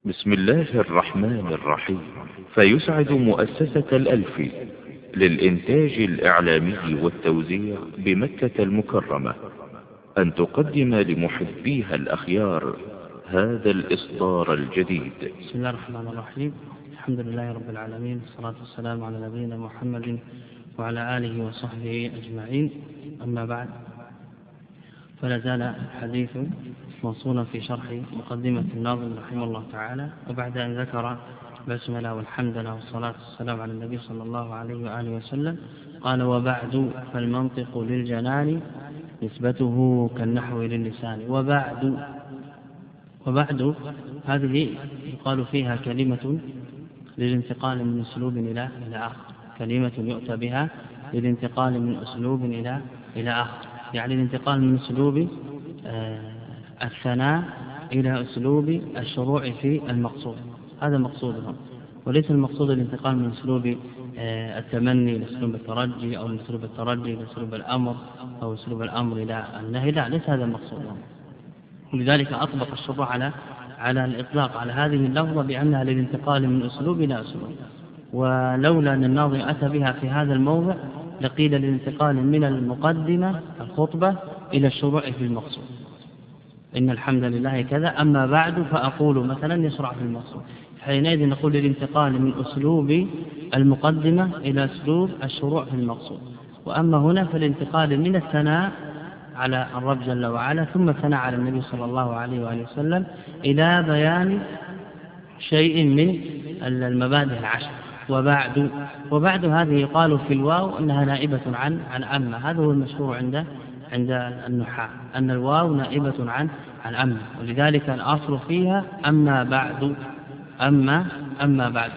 بسم الله الرحمن الرحيم. فيسعد مؤسسة الألفي للإنتاج الإعلامي والتوزيع بمكة المكرمة أن تقدم لمحبيها الأخيار هذا الإصدار الجديد. بسم الله الرحمن الرحيم. الحمد لله رب العالمين، والصلاة والسلام على نبينا محمد وعلى آله وصحبه أجمعين. أما بعد، فلا زال الحديث موصولا في شرح مقدمة الناظم رحمه الله تعالى، وبعد أن ذكر بسملة والحمد لله والصلاة والسلام على النبي صلى الله عليه وآله وسلم، قال: وبعد فالمنطق للجنان نسبته كالنحو للسان. وبعد هذه يقال فيها كلمة للانتقال من أسلوب إلى آخر، كلمة يؤتى بها للانتقال من أسلوب إلى آخر، يعني الانتقال من أسلوب الثناء إلى أسلوب الشروع في المقصود. هذا مقصودهم، وليس المقصود الانتقال من أسلوب التمني إلى أسلوب الترجي، أو من أسلوب الترجي إلى أسلوب الأمر، أو أسلوب الأمر إلى النهي. لا، ليس هذا مقصودهم. لذلك أطبق الشروع على الإطلاق على هذه اللفظة بأنها للانتقال من أسلوب إلى أسلوب، ولولا أن الناظم أتى بها في هذا الموضع لقيل للانتقال من المقدمة الخطبة إلى الشروع في المقصود. إن الحمد لله كذا، أما بعد فأقول مثلا يشرع في المقصود، حينئذ نقول للانتقال من أسلوب المقدمة إلى أسلوب الشروع في المقصود. وأما هنا فالانتقال من الثناء على الرب جل وعلا ثم الثناء على النبي صلى الله عليه وآله وسلم إلى بيان شيء من المبادئ العشر. وبعد هذه يقال في الواو أنها نائبة عن أما. هذا هو المشهور عند النحاة، أن الواو نائبة عن أما، ولذلك الأصل فيها أما بعد.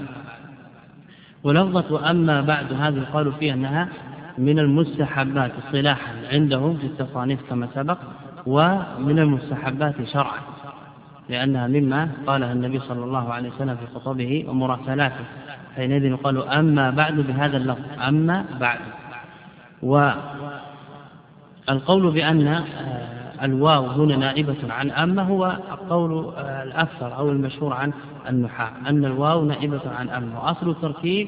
ولفظة أما بعد هذه يقال فيها أنها من المستحبات اصطلاحا عندهم في التصانيف كما سبق، ومن المستحبات شرعا، لأنها مما قالها النبي صلى الله عليه وسلم في خطبه ومراسلاته، حينئذ يقال أما بعد بهذا اللفظ، أما بعد. والقول بأن الواو هنا نائبة عن أما هو القول الأكثر أو المشهور عن النحاة، أن الواو نائبة عن أما، وأصل التركيب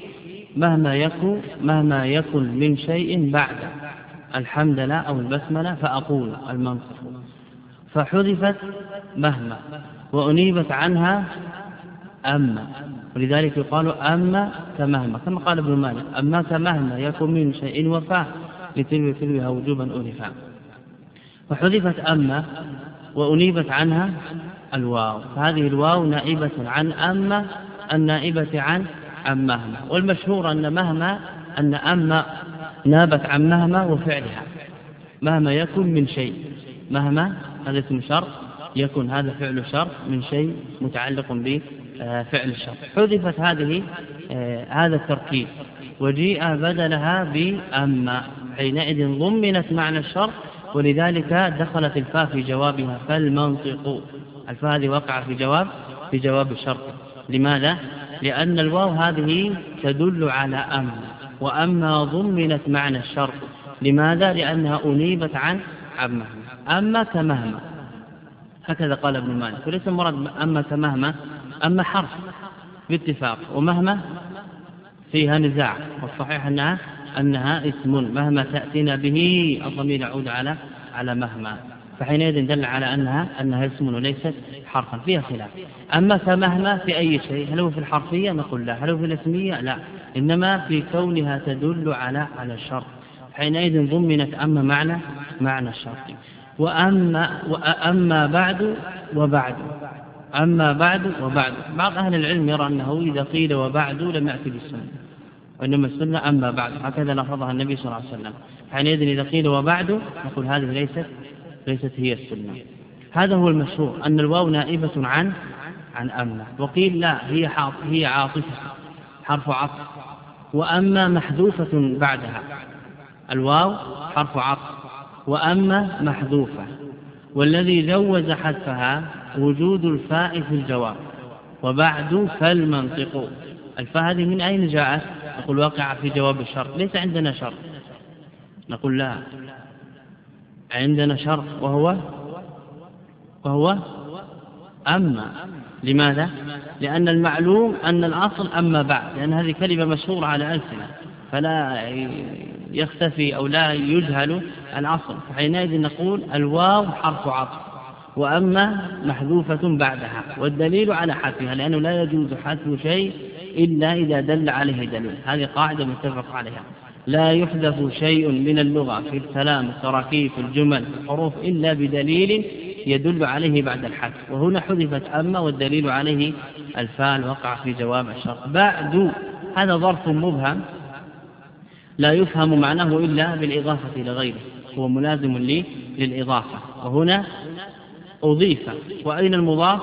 مهما يكن من شيء بعد الحمد لله أو البسملة فأقول المنطق، فحذفت مهما وأنيبت عنها أما، ولذلك يقال أما كمهما، كما قال ابن مالك: أما كمهما يكن من شيء وفاه لتلوها وجوبا أنفا. فحذفت أما وأنيبت عنها الواو، فهذه الواو نائبة عن أما النائبة عن مهما. والمشهور أن أما نابت عن مهما وفعلها، مهما يكن من شيء، مهما هذا اسم شرط، يكن هذا فعل شرط من شيء متعلق بفعل الشرط. حذفت هذا التركيب وجيء بدلها بأما، حينئذ ضمنت معنى الشرط، ولذلك دخلت الفاء في جوابها، فالمنطق. الفاء هذه وقع في جواب الشرط. لماذا؟ لأن الواو هذه تدل على أما، وأما ضمنت معنى الشرط. لماذا؟ لأنها أنيبت عن مهما. أما كمهما، هكذا قال ابن مالك، وليس المراد أما كمهما، أما حرف باتفاق، ومهما فيها نزاع، والصحيح أنها اسم، مهما تأتينا به الضمير يعود على مهما، فحينئذ دل على أنها اسم وليست حرفا، فيها خلاف. أما كمهما في أي شيء، هل هو في الحرفية؟ نقول لا. هل هو في الاسمية؟ لا، إنما في كونها تدل على الشرط، حينئذ ضمنت أما معنى الشرط. وأما بعد وبعد، أما بعد وبعد. بعض أهل العلم يرى أنه إذا قيل وبعد لم يأتي بالسنة، وإنما السنة أما بعد، هكذا لفظها النبي صلى الله عليه وسلم. حينئذ إذا قيل وبعد نقول هذه ليست هي السنة. هذا هو المشهور، أن الواو نائبة عن أما. وقيل لا، هي عاطفة، حرف عطف، وأما محذوفة بعدها. الواو حرف عطف، وأما محذوفة، والذي جوز حذفها وجود الفاء في الجواب. وبعد فالمنطق، الفاء هذه من أين جاءت؟ نقول واقع في جواب الشرط، ليس عندنا شرط. نقول لا، عندنا شرط، وهو أما. لماذا؟ لأن المعلوم أن الأصل أما بعد، لأن هذه كلمة مشهورة على ألسنة فلا يختفي أو لا يجهل الأصل. فحينئذ نقول الواو حرف عطف وأما محذوفة بعدها، والدليل على حذفها لأنه لا يجوز حذف شيء إلا إذا دل عليه دليل. هذه قاعدة متفق عليها، لا يحذف شيء من اللغة في الكلام التراكيب في الجمل في الحروف إلا بدليل يدل عليه بعد الحذف، وهنا حذفت أما والدليل عليه الفاعل وقع في جواب الشرط. بعد هذا ظرف مبهم لا يفهم معناه إلا بالإضافة إلى غيره، هو ملازم للإضافة، وهنا أضيف. وأين المضاف؟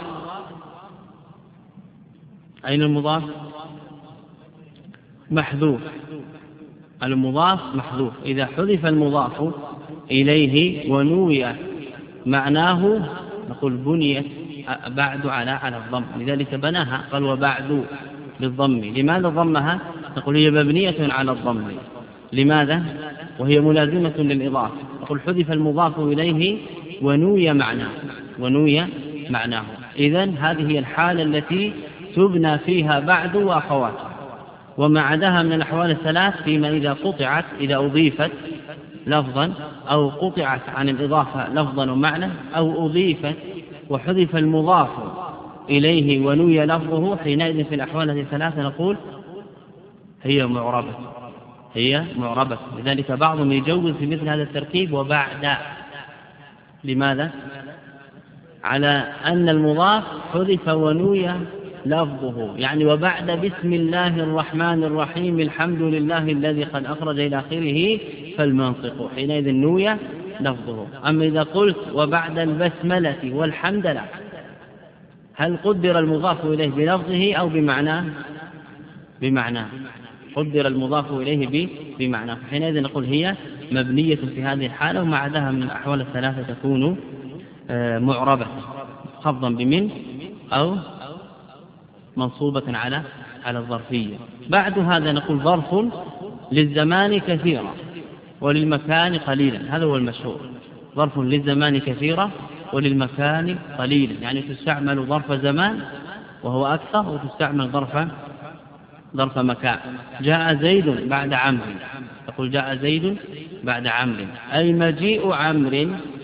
أين المضاف؟ محذوف. المضاف محذوف. إذا حذف المضاف إليه ونوي معناه نقول بنيت بعد على الضم، لذلك بناها قال وبعد بالضم. لماذا ضمها؟ نقول هي مبنية على الضم. لماذا؟ وهي ملازمة للإضافة. نقول حذف المضاف إليه ونوي معناه. إذن هذه هي الحالة التي تبنى فيها بعد وأخواتها. وما عداها من الأحوال الثلاث فيما إذا قطعت، إذا أضيفت لفظا أو قطعت عن الإضافة لفظا ومعنى، أو أضيفت وحذف المضاف إليه ونوي لفظه، حينئذ في الأحوال هذه الثلاثة نقول هي معربة. لذلك بعضهم يجوز في مثل هذا التركيب وبعد. لماذا؟ على أن المضاف حذف ونوي لفظه، يعني وبعد بسم الله الرحمن الرحيم الحمد لله الذي قد أخرج إلى آخره فالمنطق، حينئذ نوي لفظه. أما إذا قلت وبعد البسملة والحمد لله، هل قدر المضاف إليه بلفظه أو بمعناه؟ قدر المضاف إليه بمعناه، حينئذ نقول هي مبنية في هذه الحالة. وما عداها من الأحوال الثلاثة تكون معربة خفضا بمن أو منصوبة على الظرفية. بعد هذا نقول ظرف للزمان كثيرا وللمكان قليلا، هذا هو المشهور. ظرف للزمان كثيرا وللمكان قليلا، يعني تستعمل ظرف زمان وهو أكثر، وتستعمل ظرف مكان. جاء زيد بعد عمرو، تقول جاء زيد بعد عمرو، أي مجيء عمرو.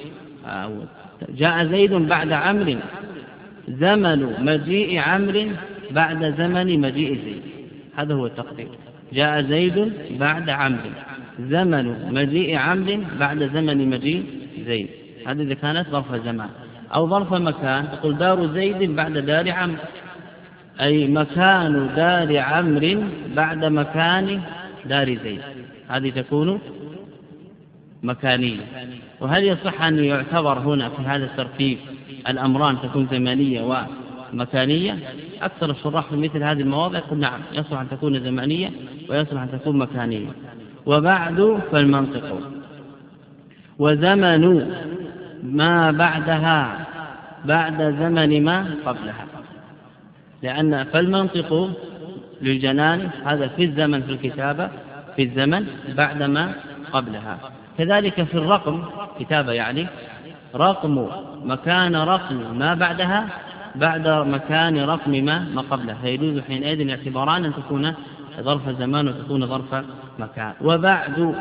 جاء زيد بعد عمرو، زمن مجيء عمرو بعد زمن مجيء زيد، هذا هو التقدير. جاء زيد بعد عمرو، زمن مجيء عمرو بعد زمن مجيء زيد، هذه إذا كانت ظرف زمان. أو ظرف مكان، تقول دار زيد بعد دار عمرو، أي مكان دار عمرو بعد مكان دار زيد، هذه تكون مكانية. وهل يصح أن يعتبر هنا في هذا الترتيب الأمران تكون زمانية ومكانية؟ أكثر الشراح في مثل هذه المواضع يقول نعم، يصح أن تكون زمانية ويصح أن تكون مكانية. وبعد فالمنطق، وزمن ما بعدها بعد زمن ما قبلها، لأن فالمنطق للجنان هذا في الزمن في الكتابة، في الزمن بعد ما قبلها. كذلك في الرقم كتابة، يعني رقم مكان رقم ما بعدها بعد مكان رقم ما قبلها، فيجوز حينئذ الاعتباران أن تكون ظرف زمان وتكون ظرف مكان. وبعد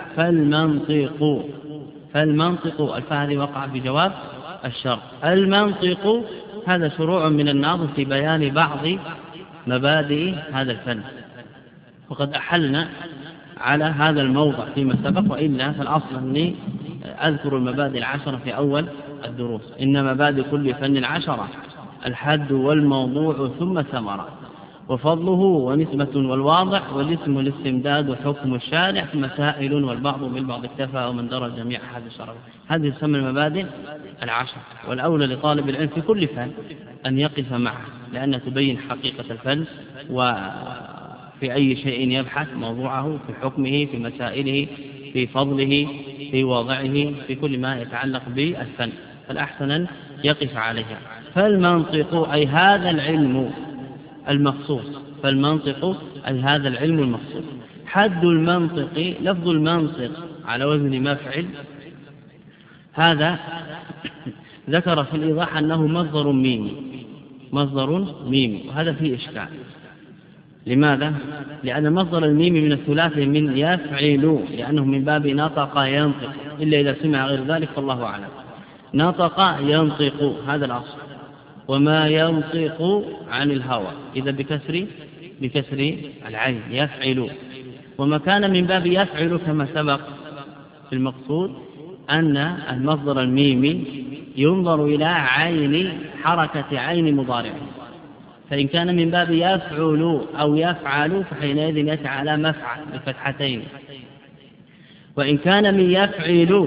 فالمنطق الفاء هذه وقع بجواب الشرط. المنطق هذا شروع من الناظم في بيان بعض مبادئ هذا الفن، وقد أحلنا على هذا الموضع فيما سبق، وإلا فالأصل أني أذكر المبادئ العشرة في أول الدروس. إن مبادئ كل فن 10، الحد والموضوع ثم ثمرة، وفضله ونسبة والواضح، والاسم والاستمداد وحكم الشارع، مسائل والبعض بالبعض اكتفى ومن درى جميع هذه الشرع. هذه تسمى المبادئ 10، والأولى لطالب العلم في كل فن أن يقف معه، لأنها تبين حقيقة الفن وفي أي شيء يبحث موضوعه، في حكمه، في مسائله، في فضله، في وضعه، في كل ما يتعلق بالفن، فالأحسن أن يقف عليها. فالمنطق أي هذا العلم المخصوص، فالمنطق أي هذا العلم المخصوص. حد المنطق، لفظ المنطق على وزن مفعل، هذا ذكر في الإيضاح أنه مصدر ميمي، مصدر ميمي، وهذا فيه إشكال. لماذا؟ لأن المصدر الميمي من الثلاثي من يفعل، لأنه من باب نطق ينطق، إلا إذا سمع غير ذلك فالله أعلم. نطق ينطق هذا الأصل، وما ينطق عن الهوى إذا بكسر العين يفعل. وما كان من باب يفعل كما سبق في المقصود أن المصدر الميمي ينظر إلى عين حركة عين مضارع، فإن كان من باب يفعل أو يفعل فحينئذ يأتي على مفعل بفتحتين، وإن كان من يفعل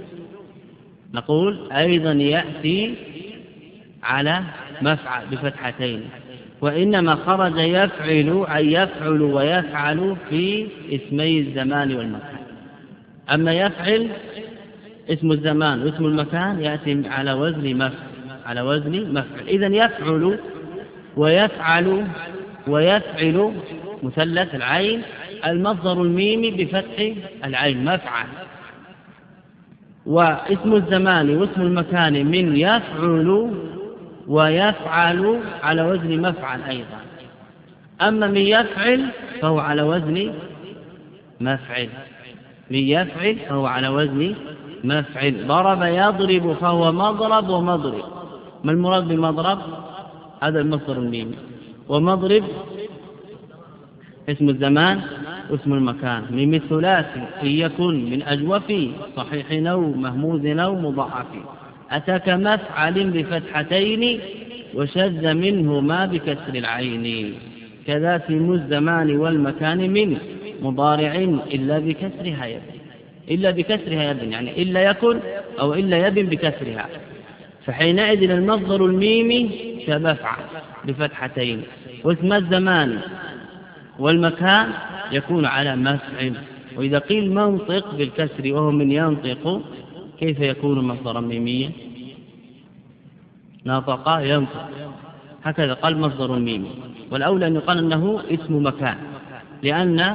نقول أيضا يأتي على مفعل بفتحتين. وإنما خرج يفعل أي يفعل ويفعل في اسمي الزمان والمكان. أما يفعل اسم الزمان واسم المكان يأتي على وزن مفعل. إذن يفعل ويفعل مثلث العين المصدر الميمي بفتح العين مفعل، واسم الزمان واسم المكان من يفعل ويفعل على وزن مفعل أيضا. أما من يفعل فهو على وزن مفعل، من يفعل فهو على وزن مفعل. ضرب يضرب فهو مضرب ومضرب. ما المراد بمضرب؟ هذا المصدر الميمي. ومضرب اسم الزمان واسم المكان. من الثلاثي إن يكن من أجوف صحيح أو مهموز أو مضاعف أتاك مفعل بفتحتين وشذ منه ما بكسر العين، كذا في الزمان والمكان من مضارع إلا بكسرها يبن، يعني إلا يكن أو إلا يبن بكسرها. فحينئذ المصدر الميمي كمفعل بفتحتين، واسم الزمان والمكان يكون على مفعل. وإذا قيل منطق بالكسر وهو من ينطق كيف يكون مصدرا ميميا؟ نطق ينطق، هكذا قال مصدر ميمي. والأولى أن يقال أنه اسم مكان، لأن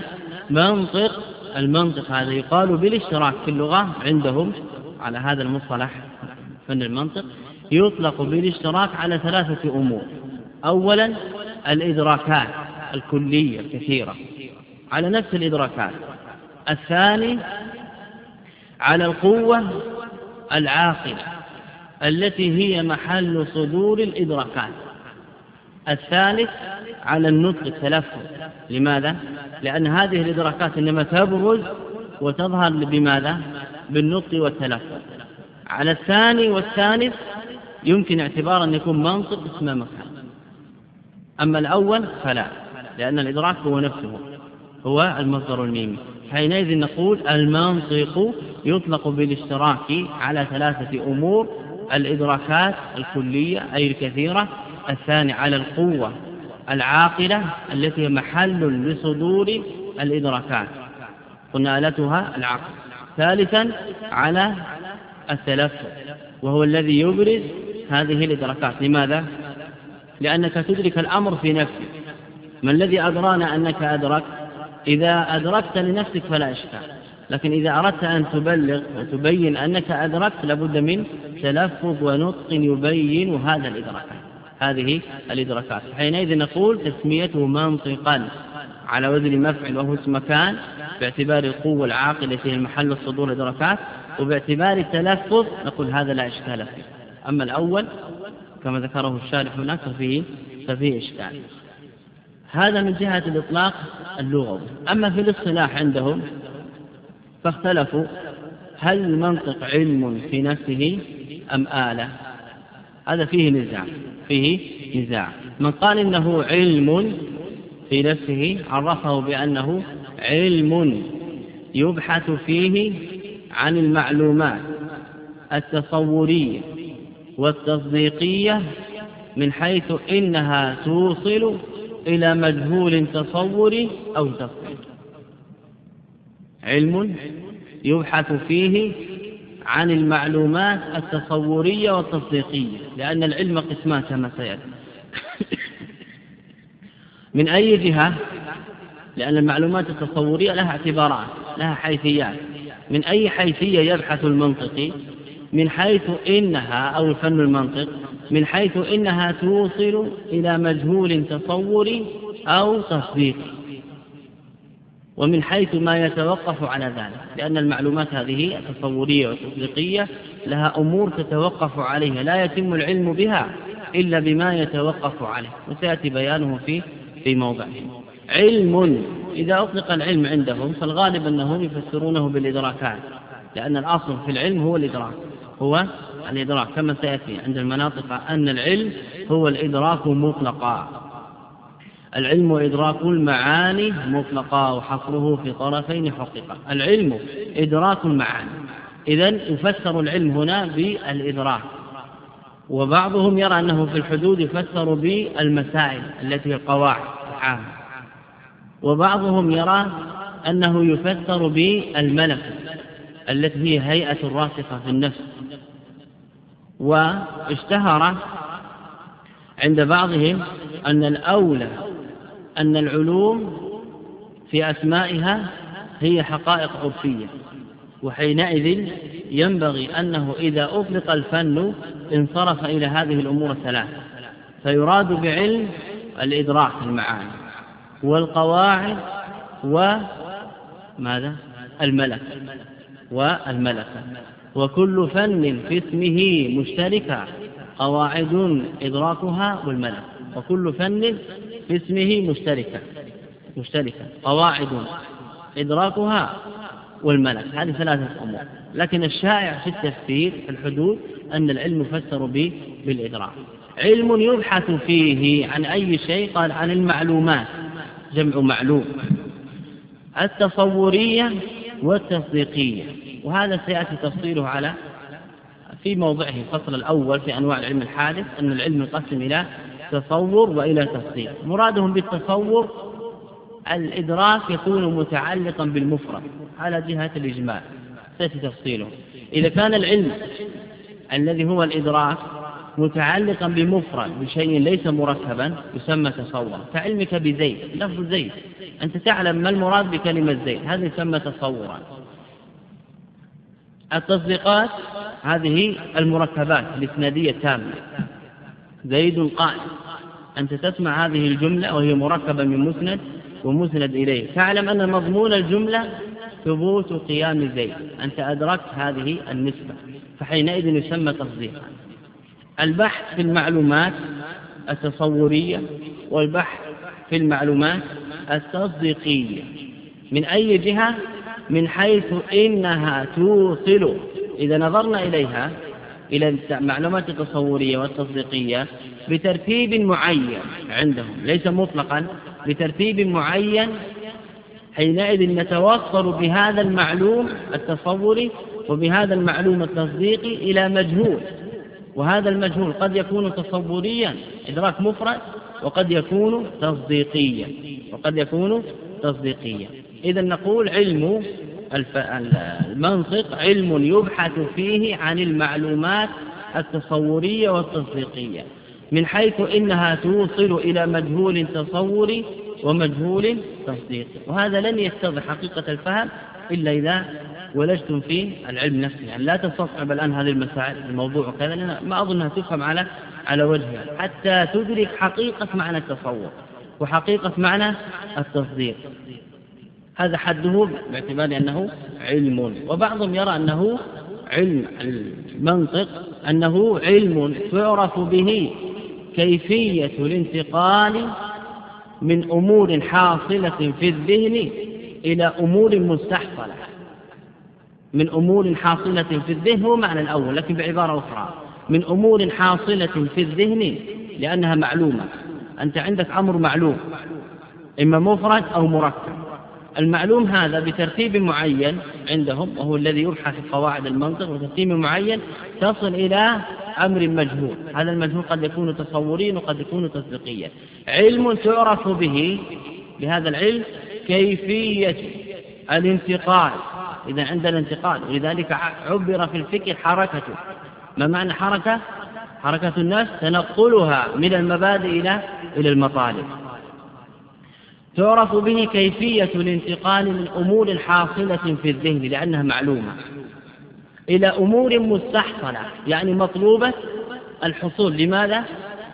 المنطق هذا يقال بالاشتراك في اللغة عندهم على هذا المصطلح فن المنطق، يطلق بالاشتراك على ثلاثة أمور. أولا الإدراكات الكلية الكثيرة على نفس الإدراكات. الثاني على القوة العاقلة التي هي محل صدور الإدراكات. الثالث على النطق التلفظ. لماذا؟ لأن هذه الإدراكات إنما تبرز وتظهر بماذا؟ بالنطق والتلفظ. على الثاني والثالث يمكن اعتبار أن يكون منطق اسم مكان. أما الأول فلا، لأن الإدراك هو نفسه هو المصدر الميمي. حينئذ نقول المنطق يطلق بالاشتراك على ثلاثة أمور: الإدراكات الكلية أي الكثيرة، الثاني على القوة العاقلة التي محل لصدور الإدراكات قلنا آلتها العقل، ثالثا على التلفظ وهو الذي يبرز هذه الإدراكات. لماذا؟ لأنك تدرك الأمر في نفسك. ما الذي أدرانا أنك أدركت؟ إذا أدركت لنفسك فلا إشكال، لكن إذا أردت أن تبلغ وتبين أنك أدركت لابد من تلفظ ونطق يبين هذا الإدراكات، هذه الإدراكات. حينئذ نقول تسميته منطقا على وزن مفعل وهو اسم مكان باعتبار القوة العاقلة في محل الصدور الإدراكات، وباعتبار التلفظ نقول هذا لا إشكال فيه. أما الأول كما ذكره الشارح هناك ففيه إشكال. هذا من جهة الإطلاق اللغوي. أما في الاصطلاح عندهم فاختلفوا: هل المنطق علم في نفسه أم آلة؟ هذا فيه نزاع. من قال إنه علم في نفسه عرفه بأنه علم يبحث فيه عن المعلومات التصورية والتصديقية من حيث إنها توصل إلى مجهول تصوري أو تصديق. علم يبحث فيه عن المعلومات التصورية والتصديقية، لأن العلم قسمان كما سيأتي. من أي جهة؟ لأن المعلومات التصورية لها اعتبارات، لها حيثيات. من أي حيثية يبحث المنطقي؟ من حيث إنها أو فن المنطق من حيث إنها توصل إلى مجهول تصوري أو تصديقي، ومن حيث ما يتوقف على ذلك، لأن المعلومات هذه التصورية والتصديقية لها أمور تتوقف عليها، لا يتم العلم بها إلا بما يتوقف عليه، وسيأتي بيانه في موضعه. علم، إذا أطلق العلم عندهم فالغالب أنهم يفسرونه بالإدراكات، لأن الأصل في العلم هو الإدراك كما سيأتي عند المناطق أن العلم هو الإدراك مطلقا. العلم إدراك المعاني مطلقا وحصره في طرفين حقيقة. العلم إدراك المعاني، إذن يفسر العلم هنا بالإدراك. وبعضهم يرى أنه في الحدود يفسر بالمسائل التي هي القواعد العامة، وبعضهم يرى أنه يفسر بالملكة التي هي هيئة الراسخة في النفس. واشتهر عند بعضهم أن الأولى أن العلوم في أسمائها هي حقائق عرفية، وحينئذ ينبغي أنه إذا أطلق الفن انصرف إلى هذه الأمور الثلاث، فيراد بعلم الإدراك المعاني والقواعد وماذا؟ الملكة. وكل فن في اسمه مشتركة، قواعد إدراكها والملكة. وكل فن في اسمه مشتركة، قواعد إدراكها والملك. هذه ثلاثة أمور، لكن الشائع في التفسير في الحدود أن العلم يفسر بالإدراك. علم يبحث فيه عن أي شيء، قال عن المعلومات، جمع معلوم، التصورية والتصديقية، وهذا سيأتي تفصيله في موضعه الفصل الأول في أنواع العلم الحادث، أن العلم ينقسم إلى تصور وإلى تصديق. مرادهم بالتصور الإدراك يكون متعلقا بالمفرد على جهة الإجمال، سيأتي تفصيله. إذا كان العلم الذي هو الإدراك متعلقا بمفرد بشيء ليس مركبا يسمى تصورا، كعلمك بزيد، لفظ زيد، أنت تعلم ما المراد بكلمة زيد، هذا يسمى تصورا. التصديقات هذه المركبات الإسنادية التامة، زيد قائم، أنت تسمع هذه الجملة وهي مركبة من مسند ومسند إليه، تعلم أن مضمون الجملة ثبوت قيام زيد، أنت أدركت هذه النسبة، فحينئذ يسمى تصديقا. البحث في المعلومات التصورية والبحث في المعلومات التصديقية، من أي جهة؟ من حيث إنها توصل، إذا نظرنا إليها إلى المعلومات التصورية والتصديقية بترتيب معين عندهم، ليس مطلقا، بترتيب معين، حينئذ نتوصل بهذا المعلوم التصوري وبهذا المعلوم التصديقي إلى مجهول، وهذا المجهول قد يكون تصوريا إدراك مفرد، وقد يكون تصديقيا. إذا نقول علم المنطق علم يبحث فيه عن المعلومات التصورية والتصديقية، من حيث إنها توصل إلى مجهول تصوري ومجهول تصديقي، وهذا لن يتضح حقيقة الفهم إلا إذا ولجتم في العلم نفسه. يعني لا تستصعب الآن هذه المسائل الموضوع وكذا، لأن ما أظنها تفهم على وجهها حتى تدرك حقيقة معنى التصور وحقيقة معنى التصديق. هذا حده باعتبار أنه علم. وبعضهم يرى أنه علم المنطق أنه علم تعرف به كيفية الانتقال من أمور حاصلة في الذهن إلى أمور مستحصلة. من أمور حاصلة في الذهن هو معنى الأول، لكن بعبارة أخرى من أمور حاصلة في الذهن لأنها معلومة. أنت عندك أمر معلوم إما مفرد أو مركب، المعلوم هذا بترتيب معين عندهم وهو الذي يبحث في قواعد المنطق، وترتيب معين تصل إلى أمر مجهول. هذا المجهول قد يكون تصوريا وقد يكون تصديقيا. علم تعرف به بهذا العلم كيفية الانتقال. إذا عند الانتقال، ولذلك عبر في الفكر حركته. ما معنى حركة؟ حركة النفس تنقلها من المبادئ إلى المطالب. تعرف به كيفية الانتقال من أمور حاصلة في الذهن لأنها معلومة إلى أمور مستحصلة، يعني مطلوبة الحصول. لماذا؟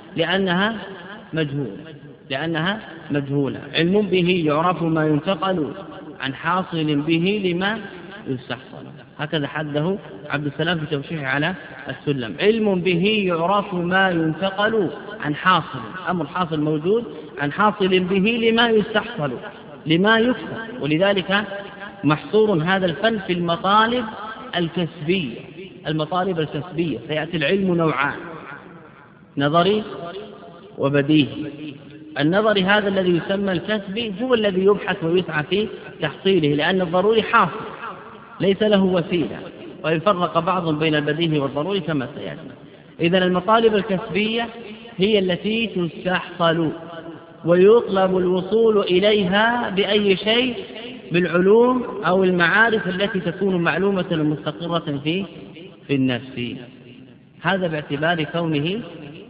لأنها مجهولة. علم به يعرف ما ينتقل عن حاصل به لما يستحصل. هكذا حده عبد السلام في توشيحه على السلم. علم به يعرف ما ينتقل عن حاصل، أمر حاصل موجود عن حاصل به لما يستحصل، لما يكسب. ولذلك محصور هذا الفن في المطالب الكسبية. المطالب الكسبية سيأتي العلم نوعان: نظري وبديهي. النظري هذا الذي يسمى الكسبي هو الذي يبحث ويسعى في تحصيله، لأن الضروري حاصل ليس له وسيلة، ويفرق بعضهم بين البديهي والضروري كما سيأتي. إذن المطالب الكسبية هي التي تستحصل ويطلب الوصول إليها بأي شيء، بالعلوم أو المعارف التي تكون معلومة مستقرة في النفس. هذا باعتبار كونه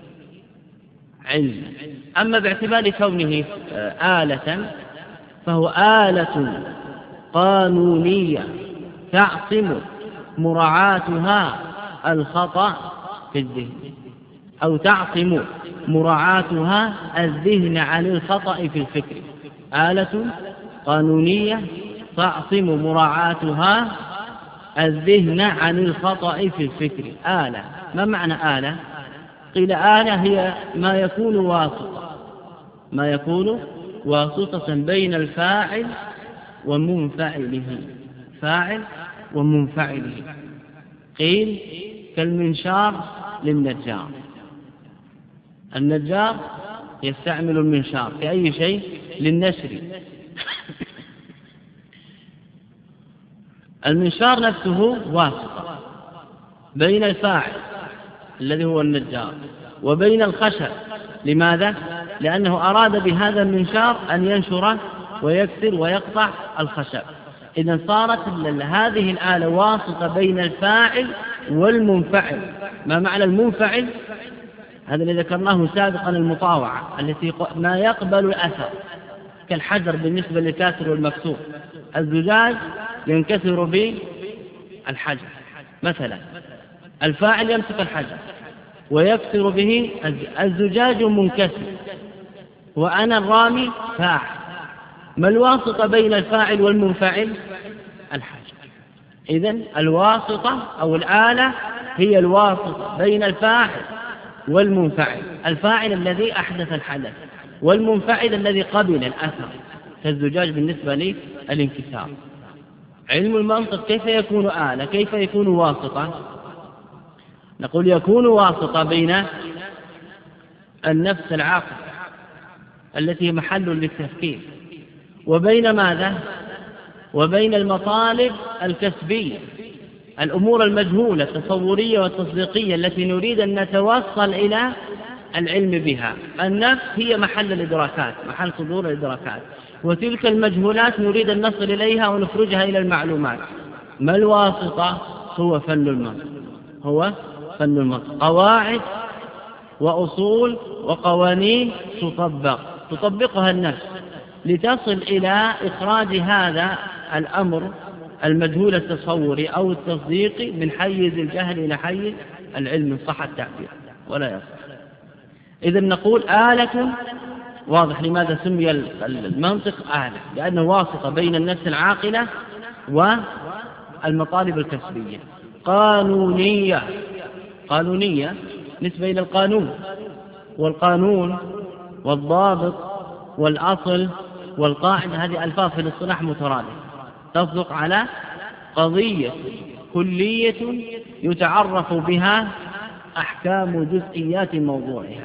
علم. أما باعتبار كونه آلة فهو آلة قانونية تعصم مراعاتها الخطأ في الذهن، أو تعصم مراعاتها الذهن عن الخطأ في الفكر. آلة قانونية تعصم مراعاتها الذهن عن الخطأ في الفكر. آلة، ما معنى آلة؟ قيل آلة هي ما يكون واسطة بين الفاعل ومنفعله. فاعل ومنفعله. قيل كالمنشار للنجار. النجار يستعمل المنشار في أي شيء؟ للنشر. المنشار نفسه واسطة بين الفاعل الذي هو النجار وبين الخشب. لماذا؟ لأنه أراد بهذا المنشار أن ينشر ويكسر ويقطع الخشب. إذن صارت هذه الآلة واسطة بين الفاعل والمنفعل. ما معنى المنفعل؟ هذا الذي ذكرناه سابقا، المطاوعة التي ما يقبل الأثر، كالحجر بالنسبة للكاسر والمكسور. الزجاج ينكسر بالحجر مثلا، الفاعل يمسك الحجر ويكسر به الزجاج منكسر، وأنا الرامي فاعل. ما الواسطة بين الفاعل والمنفعل؟ الحجر. إذن الواسطة أو الآلة هي الواسطة بين الفاعل والمنفعل. الفاعل الذي أحدث الحدث، والمنفعل الذي قبل الأثر، كالزجاج بالنسبة للانكسار. علم المنطق كيف يكون آلة؟ كيف يكون واسطة؟ نقول يكون واسطة بين النفس العاقل التي هي محل للتفكير، وبين ماذا؟ وبين المطالب الكسبية، الأمور المجهولة التصورية والتصديقية التي نريد أن نتوصل إلى العلم بها. النفس هي محل الإدراكات، محل صدور الإدراكات، وتلك المجهولات نريد أن نصل إليها ونخرجها إلى المعلومات. ما الواسطة؟ هو فن المنطق. قواعد وأصول وقوانين تطبقها النفس لتصل إلى إخراج هذا الأمر المجهول التصوري أو التصديقي من حيز الجهل إلى حيز العلم، صح التعبير ولا يصح. إذن نقول آلة، واضح لماذا سمي المنطق آلة، لأنه واسطة بين النفس العاقلة والمطالب الكسبية. قانونية نسبة إلى القانون، والقانون والضابط والأصل والقاعدة هذه ألفاظ في الاصطلاح مترادفة تصدق على قضية كلية يتعرف بها أحكام جزئيات موضوعها.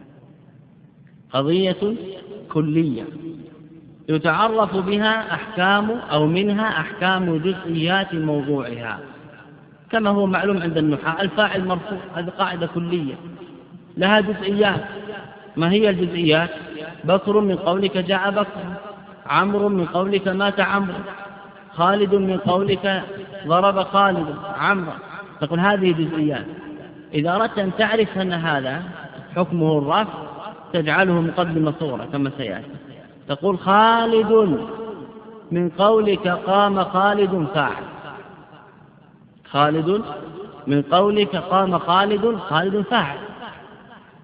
قضية كلية يتعرف بها أحكام أو منها أحكام جزئيات موضوعها، كما هو معلوم عند النحاة. الفاعل مرفوع، هذه قاعدة كلية لها جزئيات. ما هي الجزئيات؟ بكر من قولك جاء بكر، عمرو من قولك مات عمرو، خالد من قولك ضرب خالد عمرو. تقول هذه جزئيات. إذا أردت أن تعرف أن هذا حكمه الرفع تجعله مقدمة صورة كما سيأتي. تقول خالد من قولك قام خالد فاعل، خالد من قولك قام خالد فاعل.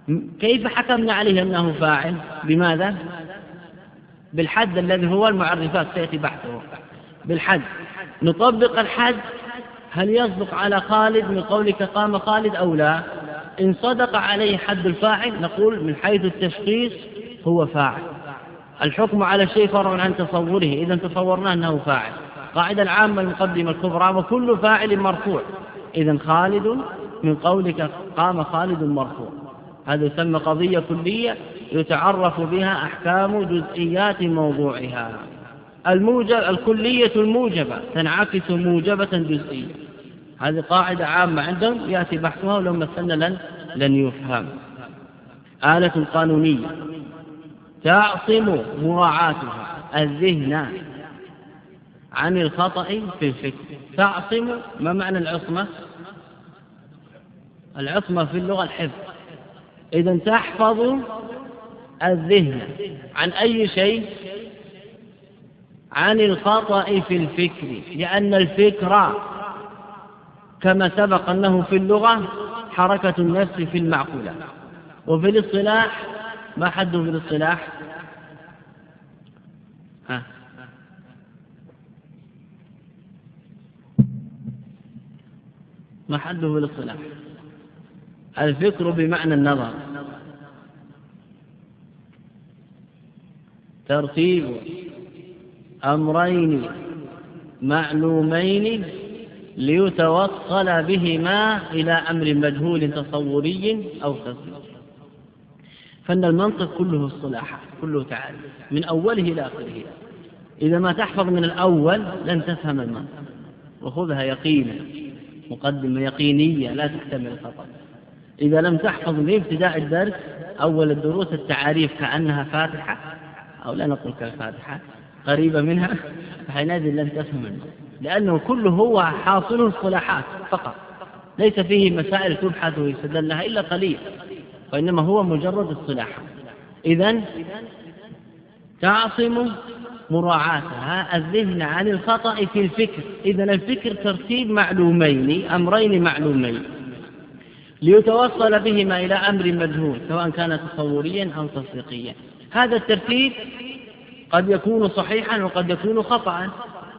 كيف حكمنا عليه أنه فاعل؟ بماذا؟ بالحد الذي هو المعرفات سيأتي بحثه. بالحد نطبق الحد، هل يصدق على خالد من قولك قام خالد أو لا؟ إن صدق عليه حد الفاعل نقول من حيث التشخيص هو فاعل. الحكم على الشيء فرع عن تصوره، إذا تصورنا أنه فاعل. قاعدة العامة المقدمة الكبرى: وكل فاعل مرفوع. إذا خالد من قولك قام خالد مرفوع. هذا يسمى قضية كلية يتعرف بها أحكام جزئيات موضوعها. الكلية الموجبة تنعكس موجبة جزئية. هذه قاعدة عامة عندهم يأتي بحثها، ولو مثلنا لن يفهم. آلة قانونية تعصم مراعاتها الذهن عن الخطأ في الفكر. تعصم، ما معنى العصمة؟ العصمة في اللغة الحفظ. إذن تحفظ الذهن عن أي شيء؟ عن الخطأ في الفكر، لأن الفكر كما سبق أنه في اللغة حركة النفس في المعقولة. وفي الاصطلاح ما حده في الاصطلاح؟ ما حده في الاصطلاح؟ الفكر بمعنى النظر، ترتيب أمرين معلومين ليتوصل بهما إلى أمر مجهول تصوري أو خصي. فإن المنطق كله اصطلاحات، كله تعالي من أوله إلى آخره. إذا ما تحفظ من الأول لن تفهم المنطق، وخذها يقينا، مقدمة يقينية لا تحتمل الخطأ. إذا لم تحفظ من ابتداء الدرس أول الدروس التعاريف كأنها فاتحة، أو لا نقول كالفاتحة، قريبة منها، فحينئذ لن تفهم المنطق، لأنه كله هو حاصله اصطلاحات فقط، ليس فيه مسائل تبحث ويستدل لها إلا قليل، وإنما هو مجرد اصطلاحات. إذن تعصم مراعاتها الذهن عن الخطأ في الفكر. إذن الفكر ترتيب معلومين، أمرين معلومين، ليتوصل بهما إلى أمر مجهول سواء كان تصوريا أو تصديقيا. هذا الترتيب قد يكون صحيحا وقد يكون خطأ،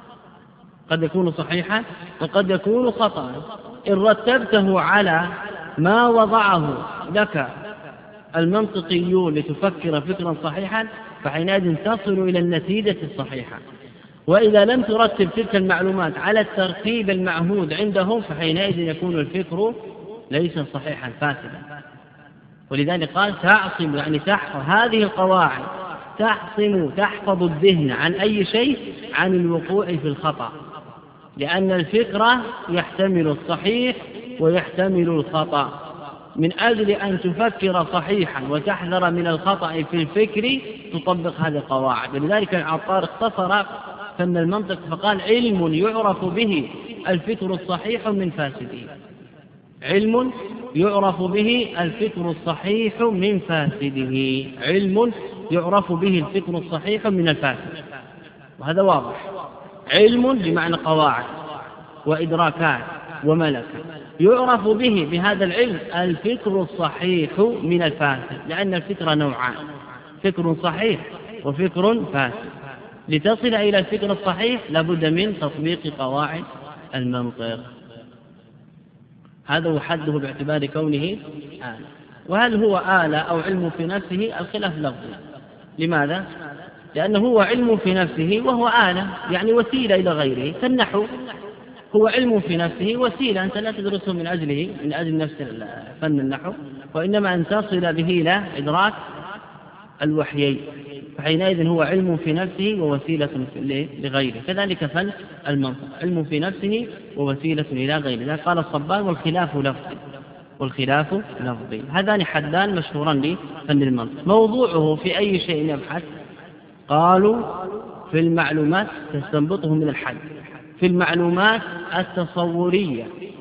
قد يكون صحيحا وقد يكون خطأ. إن رتبته على ما وضعه لك المنطقيون لتفكر فكرا صحيحا فحينئذ تصل إلى النتيجة الصحيحة. وإذا لم ترتب تلك المعلومات على الترتيب المعهود عندهم فحينئذ يكون الفكر ليس صحيحا فاسدا. ولذلك قال تعصم، يعني تحفظ هذه القواعد، تحفظ الذهن عن أي شيء؟ عن الوقوع في الخطأ، لأن الفكرة يحتمل الصحيح ويحتمل الخطأ. من أجل أن تفكر صحيحا وتحذر من الخطأ في الفكر تطبق هذه القواعد. لذلك العطار اختصر فن المنطق فقال علم يعرف به الفكر الصحيح من فاسده. علم يعرف به الفكر الصحيح من فاسده، علم يعرف به الفكر الصحيح من الفاسد، وهذا واضح. علم بمعنى قواعد وإدراكات وملكة، يعرف به بهذا العلم الفكر الصحيح من الفاسد، لأن الفكر نوعان، فكر صحيح وفكر فاسد. لتصل إلى الفكر الصحيح لابد من تطبيق قواعد المنطق. هذا هو حده باعتبار كونه آلة. وهل هو آلة أو علم في نفسه؟ الخلاف لفظي. لماذا؟ لأنه هو علم في نفسه وهو آلة، يعني وسيلة إلى غيره. فالنحو هو علم في نفسه وسيلة، أنت لا تدرسه من أجل نفس فن النحو، وإنما أن تصل به إلى إدراك الوحيين، فحينئذ هو علم في نفسه ووسيلة لغيره. كذلك فن المنطق علم في نفسه ووسيلة إلى غيره. قال الصباغ والخلاف لفظي. هذان حدان مشهوران لفن المنطق. موضوعه في أي شيء يبحث؟ قالوا في المعلومات، تستنبطه من الحد، في المعلومات التصورية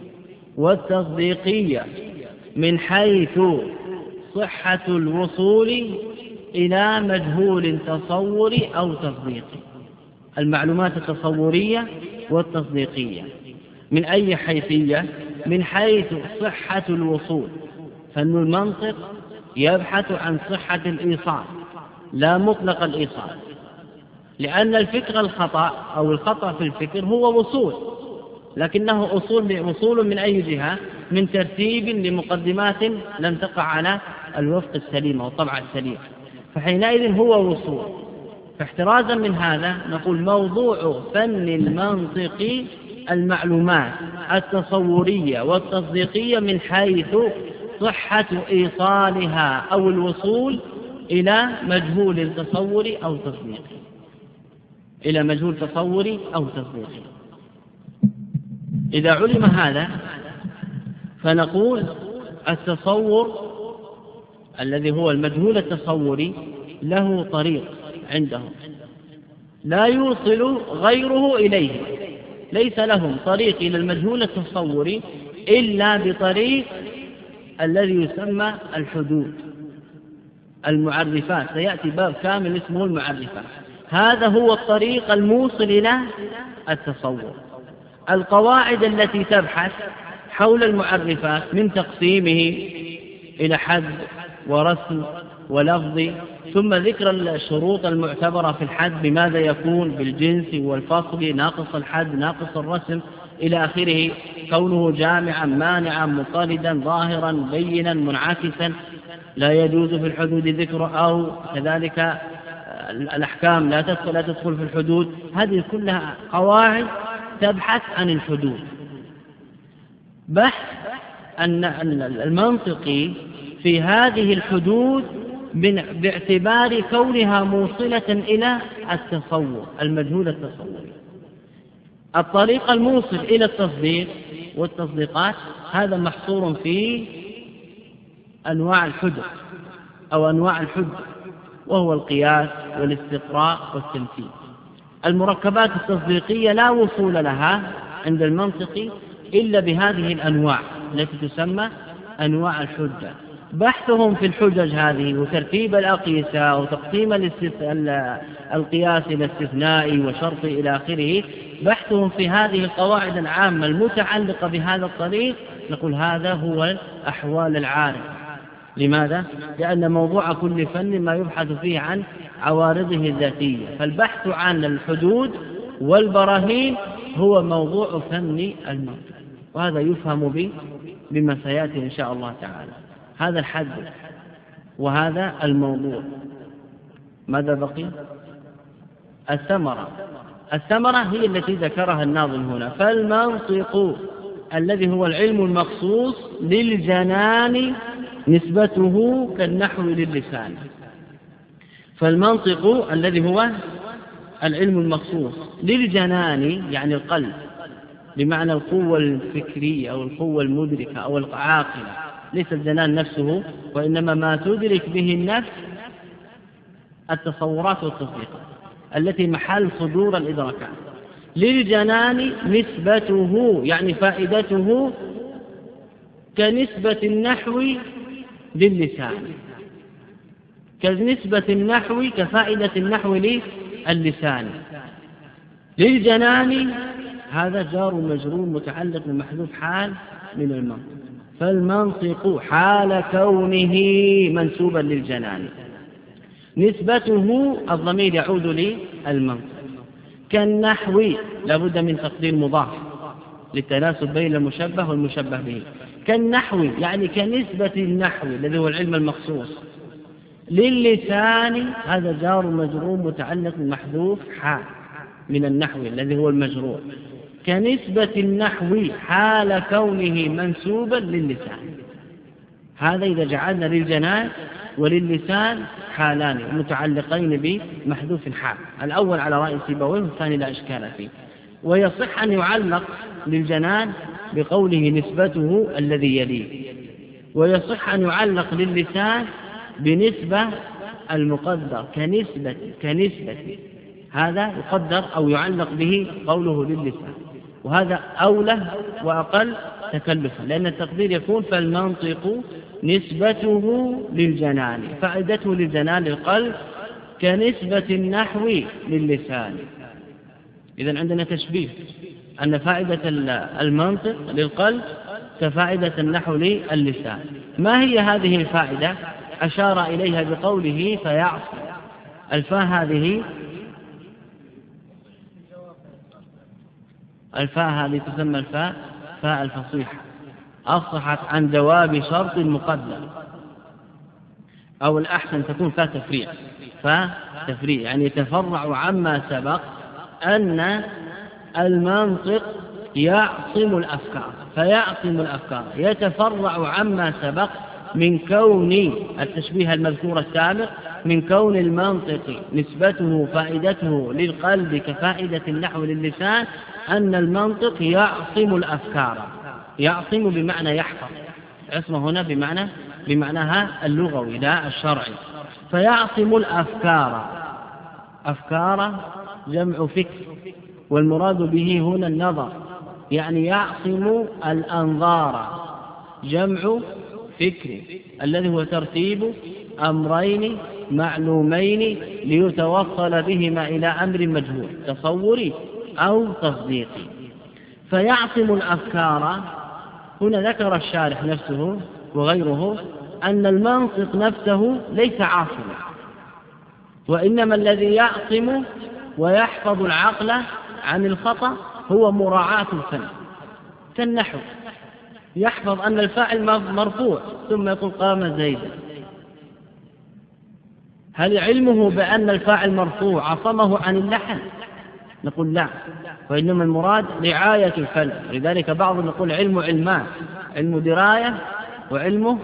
والتصديقية من حيث صحة الوصول إلى مجهول تصوري أو تصديقي. المعلومات التصورية والتصديقية من أي حيثية؟ من حيث صحة الوصول. فإن المنطق يبحث عن صحة الإيصال لا مطلق الإيصال، لأن الفكر الخطأ أو الخطأ في الفكر هو وصول، لكنه وصول من أي جهة؟ من ترتيب لمقدمات لم تقع على الوفق السليم أو الطبع السليم، فحينئذ هو وصول. فاحترازا من هذا نقول موضوع فن المنطق المعلومات التصورية والتصديقية من حيث صحة إيصالها أو الوصول إلى مجهول تصوري أو تصديقي، إلى مجهول تصوري أو تصديقي. إذا علم هذا فنقول التصور الذي هو المجهول التصوري له طريق عندهم لا يوصل غيره إليه، ليس لهم طريق إلى المجهول التصوري إلا بطريق الذي يسمى الحدود، المعرفات. سيأتي باب كامل اسمه المعرفات، هذا هو الطريق الموصل إلى التصور. القواعد التي تبحث حول المعرفات من تقسيمه إلى حد ورسم ولفظ، ثم ذكر الشروط المعتبرة في الحد بماذا يكون، بالجنس والفصل، ناقص الحد ناقص الرسم إلى آخره، كونه جامعا مانعا مطاردا ظاهرا بينا منعكسا، لا يجوز في الحدود ذكره، أو كذلك الأحكام لا تدخل في الحدود. هذه كلها قواعد تبحث عن الحدود. بحث أن المنطقي في هذه الحدود باعتبار كونها موصلة إلى التصور المجهول التصوري. الطريق الموصل إلى التصديق والتصديقات هذا محصور في أنواع الحجج أو أنواع الحجج، وهو القياس والاستقراء والتمثيل. المركبات التصديقية لا وصول لها عند المنطقي إلا بهذه الأنواع التي تسمى أنواع الحجة. بحثهم في الحجج هذه وترتيب الأقيسة وتقسيم القياس إلى استثنائي وشرطي إلى آخره، بحثهم في هذه القواعد العامة المتعلقة بهذا الطريق، نقول هذا هو أحوال العارف. لماذا؟ لأن موضوع كل فن ما يبحث فيه عن عوارضه الذاتية، فالبحث عن الحدود والبراهين هو موضوع فن المنطق، وهذا يفهم بما سيأتي إن شاء الله تعالى. هذا الحد وهذا الموضوع. ماذا بقي؟ الثمرة هي التي ذكرها الناظم هنا. فالمنطق الذي هو العلم المخصوص للجنان نسبته كالنحو للسان. فالمنطق الذي هو العلم المخصوص للجنان يعني القلب، بمعنى القوة الفكرية أو القوة المدركة أو العاقلة، ليس الجنان نفسه، وإنما ما تدرك به النفس التصورات والتصديقات التي محل صدور الإدراكات. للجنان نسبته يعني فائدته كنسبة النحو للسان، كنسبة النحو كفائدة النحو للسان. للجنان هذا جار مجرور متعلق بمحذوف حال من المنطق. فالمنطق حال كونه منسوبا للجنان، نسبته الضمير يعود للمنطق. كالنحو لابد من تقدير مضاف للتناسب بين المشبه والمشبه به. كالنحو يعني كنسبة النحو الذي هو العلم المخصوص للسان، هذا جار مجرور متعلق بمحذوف حال من النحو الذي هو المجرور، كنسبة النحو حال كونه منسوبا للسان. هذا إذا جعلنا للجنان وللسان حالان متعلقين بمحذوف حال، الأول على رأي سيبويه والثاني لا إشكال فيه. ويصح أن يعلق للجنان بقوله نسبته الذي يليه، ويصح أن يعلق للسان بنسبة المقدر كنسبة هذا يقدر أو يعلق به قوله للسان، وهذا أولى وأقل تكلفا، لأن التقدير يكون فالمنطق نسبته للجنان، فائدته للجنان للقلب كنسبة النحو للسان. إذن عندنا تشبيه أن فائدة المنطق للقلب كفائدة النحو للسان. ما هي هذه الفائدة؟ أشار إليها بقوله فيعصم. الفاء هذه تسمى فاء الفصيحة، أفصحت عن جواب شرط مقدر، أو الأحسن تكون فاء تفريع، يعني يتفرع عما سبق أن المنطق يعصم الأفكار، فيعصم الأفكار يتفرع عما سبق من كون التشبيه المذكور السابق، من كون المنطق نسبته فائدته للقلب كفائدة النحو للسان، أن المنطق يعصم الأفكار. يعصم بمعنى يحفظ، عصمه هنا بمعناها اللغوي لا الشرعي. فيعصم الأفكار، أفكار جمع فكر، والمراد به هنا النظر، يعني يعصم الأنظار، جمع فكر الذي هو ترتيب أمرين معلومين ليتوصل بهما إلى أمر مجهول، تصوري أو تصديقي. فيعصم الأفكار هنا ذكر الشارح نفسه وغيره أن المنطق نفسه ليس عاصما، وإنما الذي يعصم ويحفظ العقل عن الخطأ هو مراعاة الفن، كالنحو يحفظ أن الفاعل مرفوع ثم يقول قام زيد، هل علمه بأن الفاعل مرفوع عصمه عن اللحن؟ نقول لا، وإنما المراد رعاية الفن. لذلك بعضهم يقول علمان، علم دراية وعلم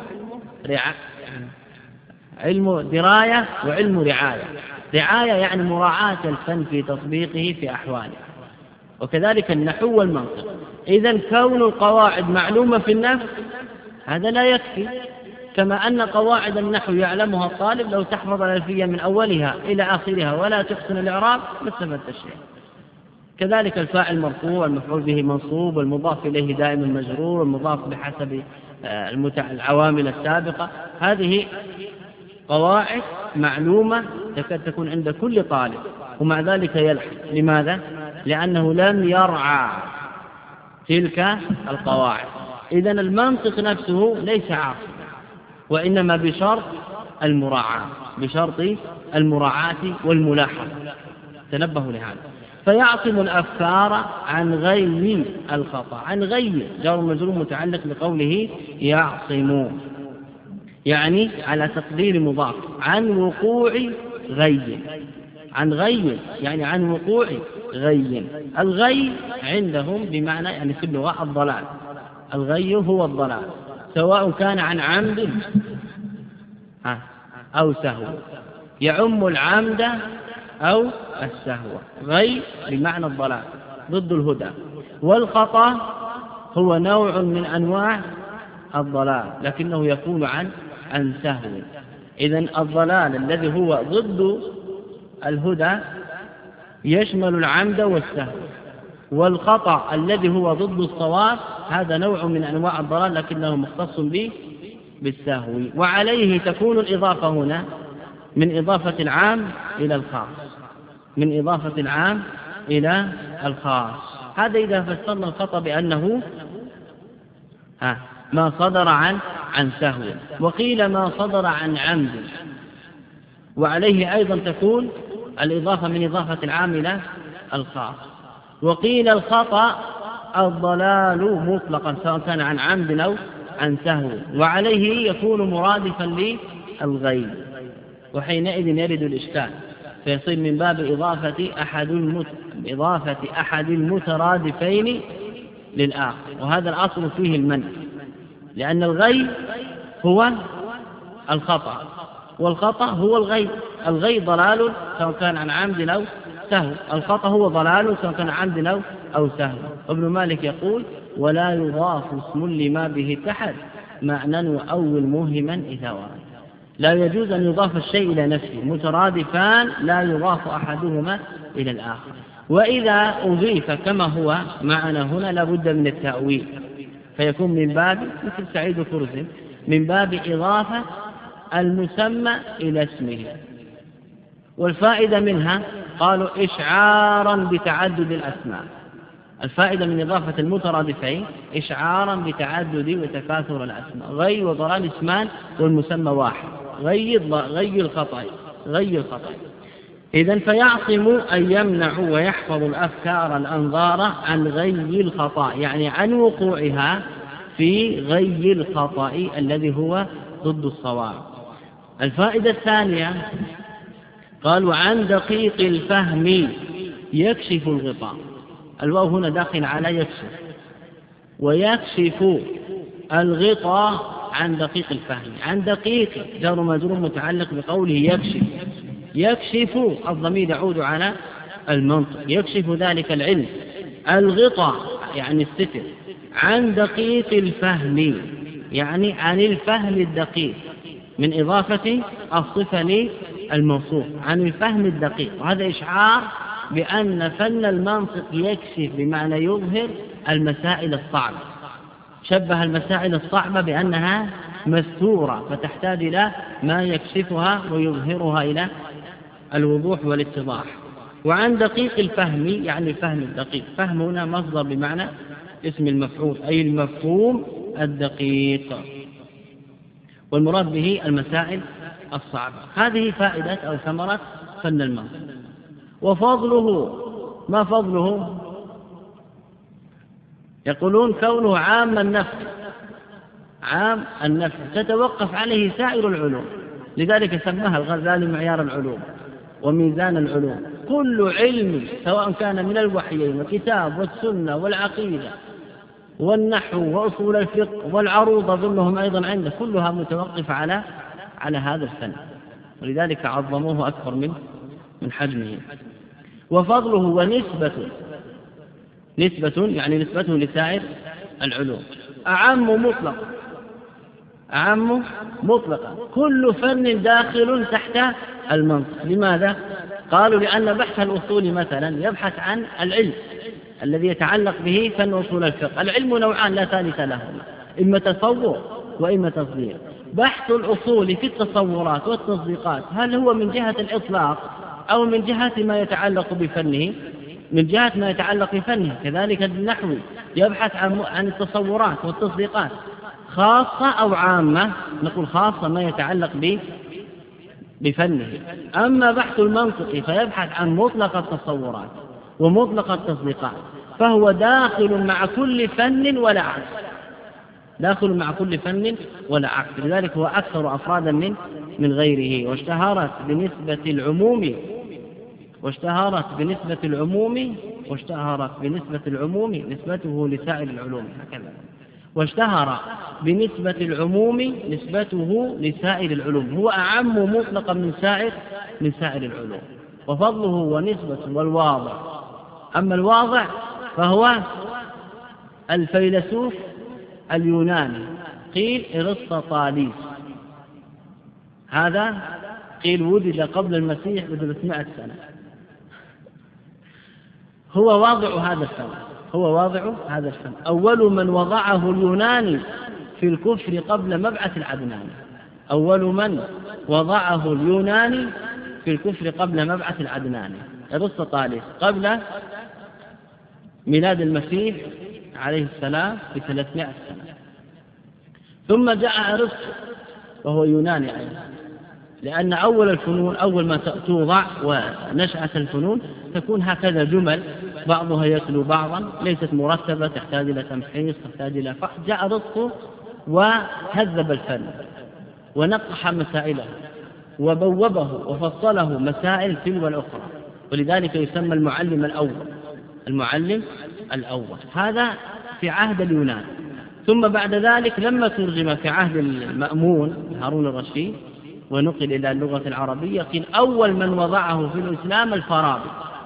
علم دراية وعلم رعاية. رعاية يعني مراعاة الفن في تطبيقه في أحواله، وكذلك النحو والمنطق. إذن كون القواعد معلومة في النفس هذا لا يكفي، كما أن قواعد النحو يعلمها الطالب لو تحفظ الألفية من أولها إلى آخرها ولا تحسن الإعراب ما استفدت شيء. كذلك الفاعل مرفوع والمفعول به منصوب والمضاف إليه دائما مجرور والمضاف بحسب العوامل السابقة، هذه قواعد معلومة تكاد تكون عند كل طالب، ومع ذلك يلحن. لماذا؟ لأنه لم يرعى تلك القواعد. إذن المنطق نفسه ليس عاصما، وإنما بشرط المراعاة والملاحظة. تنبهوا لهذا. فيعصم الأفكار عن غي الخطأ، عن غي جار مجرور متعلق بقوله يعصم، يعني على تقدير مضاف، عن وقوع غي، عن غي يعني عن وقوع غي. الغي عندهم بمعنى يعني في اللغة الضلال، الغي هو الضلال، سواء كان عن عمد أو سهو، يعم العمد أو السهو. غي بمعنى الضلال ضد الهدى، والخطأ هو نوع من أنواع الضلال لكنه يكون عن سهو. إذن الضلال الذي هو ضد الهدى يشمل العمد والسهو، والخطأ الذي هو ضد الصواب هذا نوع من أنواع الضلال لكنه مختص بالسهو. وعليه تكون الإضافة هنا من إضافة العام إلى الخاص، من إضافة العام إلى الخاص. هذا إذا فسرنا الخطأ بأنه ما صدر عن سهو، وقيل ما صدر عن عمد، وعليه أيضا تكون الإضافة من إضافة العام إلى الخاص. وقيل الخطأ الضلال مطلقا سواء كان عن عمد أو عن سهو، وعليه يكون مرادفا للغي، وحينئذ يرد الإشكال، فيصير من باب إضافة أحد المترادفين للآخر، وهذا الأصل فيه المنع، لأن الغي هو الخطأ والخطأ هو الغي. الغي ضلال سواء كان عن عمد أو سهو، الخطأ هو ضلال سواء كان عن عمد أو سهو. ابن مالك يقول ولا يضاف اسم لما به اتحد معنى وأول موهما إذا ورد. لا يجوز أن يضاف الشيء إلى نفسه، مترادفان لا يضاف أحدهما إلى الآخر. وإذا أضيف كما هو معنا هنا لابد من التأويل، فيكون من باب مثل سعيد فرز من باب إضافة المسمى إلى اسمه. والفائدة منها قالوا إشعارا بتعدد الأسماء، الفائدة من إضافة المترادفين إشعارا بتعدد وتكاثر الأسماء. غي وضلال اسمان والمسمى واحد، غي الخطأ. إذن فيعصم أن يمنع ويحفظ الأفكار الأنظار عن غي الخطأ، يعني عن وقوعها في غي الخطأ الذي هو ضد الصواب. الفائدة الثانية قال وعن دقيق الفهم يكشف الغطاء. الواو هنا داخل على يكشف، ويكشف الغطاء عن دقيق الفهم. عن دقيق جار مجرور متعلق بقوله يكشف الضمير يعود على المنطق، يكشف ذلك العلم. الغطاء يعني الستر. عن دقيق الفهم يعني عن الفهم الدقيق، من إضافة الصفة للموصوف، عن الفهم الدقيق. وهذا إشعار بأن فن المنطق يكشف بمعنى يظهر المسائل الصعبة. شبه المسائل الصعبة بأنها مستورة فتحتاج إلى ما يكشفها ويظهرها إلى الوضوح والاتضاح. وعن دقيق الفهم يعني الفهم الدقيق. فهم هنا مصدر بمعنى اسم المفعول، أي المفهوم الدقيق، والمراد به المسائل الصعبة. هذه فائدة أو ثمرة فن المنطق. وفضله، ما فضله؟ يقولون كونه عام النفع، عام النفع تتوقف عليه سائر العلوم، لذلك سماها الغزالي معيار العلوم وميزان العلوم. كل علم سواء كان من الوحيين والكتاب والسنة والعقيدة والنحو وأصول الفقه والعروض ظنهم أيضا عنده، كلها متوقفة على هذا الفن، ولذلك عظموه أكثر من حجمه. وفضله ونسبة يعني نسبته لسائر العلوم. أعم مطلقا، كل فن داخل تحت المنطق. لماذا؟ قالوا لأن بحث الأصول مثلا يبحث عن العلم الذي يتعلق به فن أصول الفقه. العلم نوعان لا ثالث لهما، إما تصور وإما تصديق. بحث الأصول في التصورات والتصديقات هل هو من جهة الإطلاق أو من جهة ما يتعلق بفنه؟ من جهة ما يتعلق بفنه. كذلك النحو يبحث عن التصورات والتصديقات خاصة أو عامة. نقول خاصة ما يتعلق بفنه. أما بحث المنطق فيبحث عن مطلق التصورات ومطلق التصديقات، فهو داخل مع كل فن ولا عكس، داخل مع كل فن ولا عكس. لذلك هو أكثر أفرادا من غيره. واشتهرت بنسبة العموم نسبته لسائر العلوم. هكذا واشتهر بنسبة العموم نسبته لسائر العلوم، هو أعم مطلقا من سائر العلوم. وفضله ونسبة والواضع. أما الواضع فهو الفيلسوف اليوناني، قيل إرسطاطاليس، هذا قيل ولد قبل المسيح ب300 سنة. هو واضع هذا الفن، أول من وضعه اليوناني في الكفر قبل مبعث العدناني، أرسطاطاليس قبل ميلاد المسيح عليه السلام ب300 سنة. ثم جاء أرسطو وهو يوناني أيضا، لأن أول الفنون أول ما توضع ونشأة الفنون تكون هكذا جمل بعضها يتلو بعضا، ليست مرتبة، تحتاج إلى تمحيص، تحتاج إلى فحص. جاء أرسطو وهذب الفن ونقح مسائله وبوبه وفصله مسائل تلو الأخرى، ولذلك يسمى المعلم الأول. هذا في عهد اليونان. ثم بعد ذلك لما ترجم في عهد المأمون هارون الرشيد ونقل إلى اللغة العربية، قيل أول من وضعه في الإسلام الفارابي،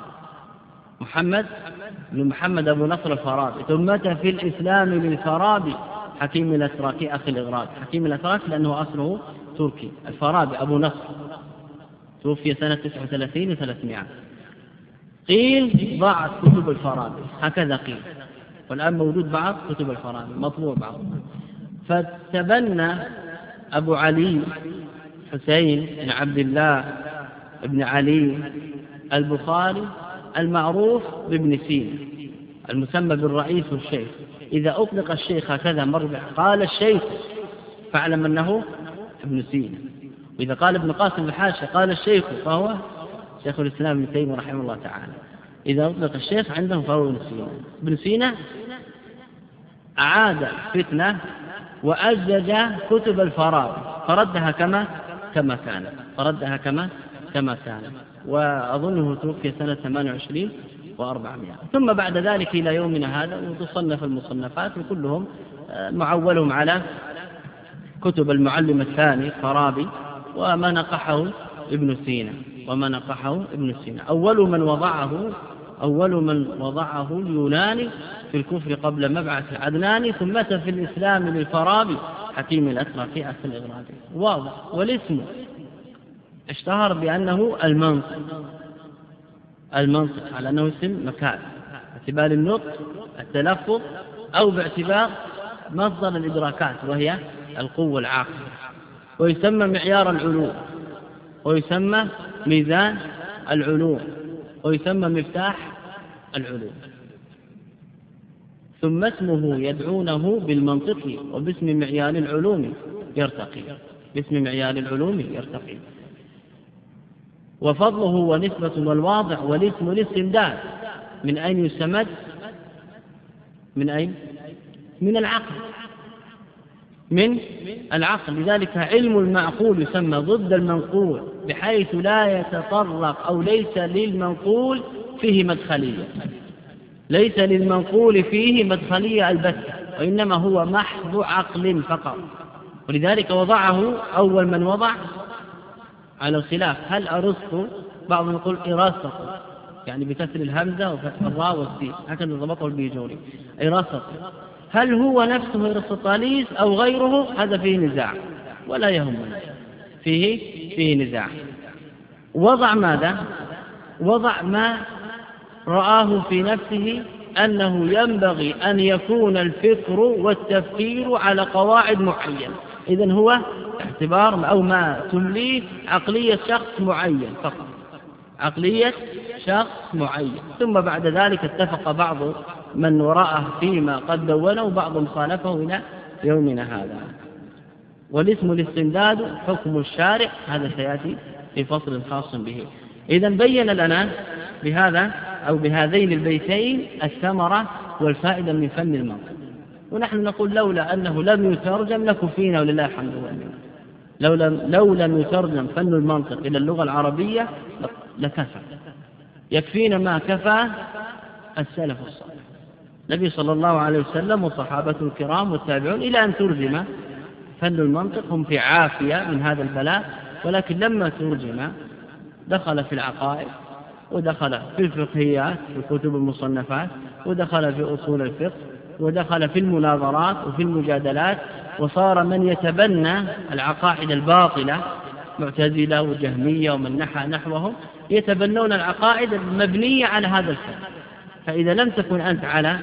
محمد أبو نصر الفارابي. ثم في الإسلام للفارابي حكيم الأتراكي أخي الإغراق، حكيم الأتراك لأنه أصله تركي. الفارابي أبو نصر توفي سنة 39 و300. قيل ضاعت كتب الفارابي، هكذا قيل، والآن موجود بعض كتب الفارابي مطبوع بعض. فتبنى أبو علي حسين بن عبد الله بن علي البخاري المعروف بابن سينا المسمى بالرئيس والشيخ. إذا أطلق الشيخ هكذا مربع قال الشيخ فاعلم أنه ابن سينا. وإذا قال ابن قاسم الحاشية قال الشيخ فهو شيخ الإسلام ابن تيمية رحمه الله تعالى. إذا أطلق الشيخ عندهم فهو ابن سينا. ابن سينا أعاد فتنة وأجد كتب الفارابي فردها كما كانت وأظنه توفي سنة 28 و400. ثم بعد ذلك إلى يومنا هذا وتصنف المصنفات وكلهم معولهم على كتب المعلم الثاني فارابي وما نقحه ابن سينا. أول من وضعه اليوناني في الكفر قبل مبعث العدناني، ثم في الإسلام للفارابي حكيم الأسرى في أصل الإغراضي واضح. والاسم اشتهر بأنه المنطق على أنه اسم مكان باعتبار النطق التلفظ أو باعتبار مصدر الإدراكات وهي القوة العاقلة، ويسمى معيار العلوم، ويسمى ميزان العلوم، ويسمى مفتاح العلوم. ثم اسمه يدعونه بالمنطق وباسم معيار العلوم يرتقي. وفضله ونسبة والواضع والاسم الاستمداد. من أين يستمد؟ من العقل. لذلك علم المعقول يسمى ضد المنقول، بحيث لا يتطرق أو ليس للمنقول فيه مدخلية البتة، وإنما هو محض عقل فقط. ولذلك وضعه أول من وضع على الخلاف. هل أرسطو؟ بعضهم يقول إرسطو، يعني بكسر الهمزة وفتح الراء والسين، هكذا ضبطه البيجوري إرسطو. هل هو نفسه أرسطاليس أو غيره؟ هذا فيه نزاع ولا يهمنا، فيه نزاع. وضع ماذا؟ وضع ما رآه في نفسه أنه ينبغي أن يكون الفكر والتفكير على قواعد معينة. إذن هو اعتبار أو ما تمليه عقلية شخص معين فقط، ثم بعد ذلك اتفق بعض من وراءه فيما قد دونه وبعضهم خالفه إلى يومنا هذا. والاسم الاستمداد حكم الشارع، هذا سيأتي في فصل خاص به. إذن بين لنا بهذا أو بهذين البيتين الثمرة والفائدة من فن المنطق. ونحن نقول لولا أنه لم يترجم لكفينا ولله الحمد والمنة. لو لم يترجم فن المنطق إلى اللغة العربية لكفى، يكفينا ما كفى السلف الصالح، النبي صلى الله عليه وسلم وصحابته الكرام والتابعون، إلى أن ترجم فن المنطق هم في عافية من هذا البلاء. ولكن لما ترجم دخل في العقائد، ودخل في الفقهيات في كتب المصنفات، ودخل في أصول الفقه، ودخل في المناظرات وفي المجادلات، وصار من يتبنى العقائد الباطلة معتزلة وجهمية ومن نحى نحوهم يتبنون العقائد المبنية على هذا الفن. فإذا لم تكن أنت على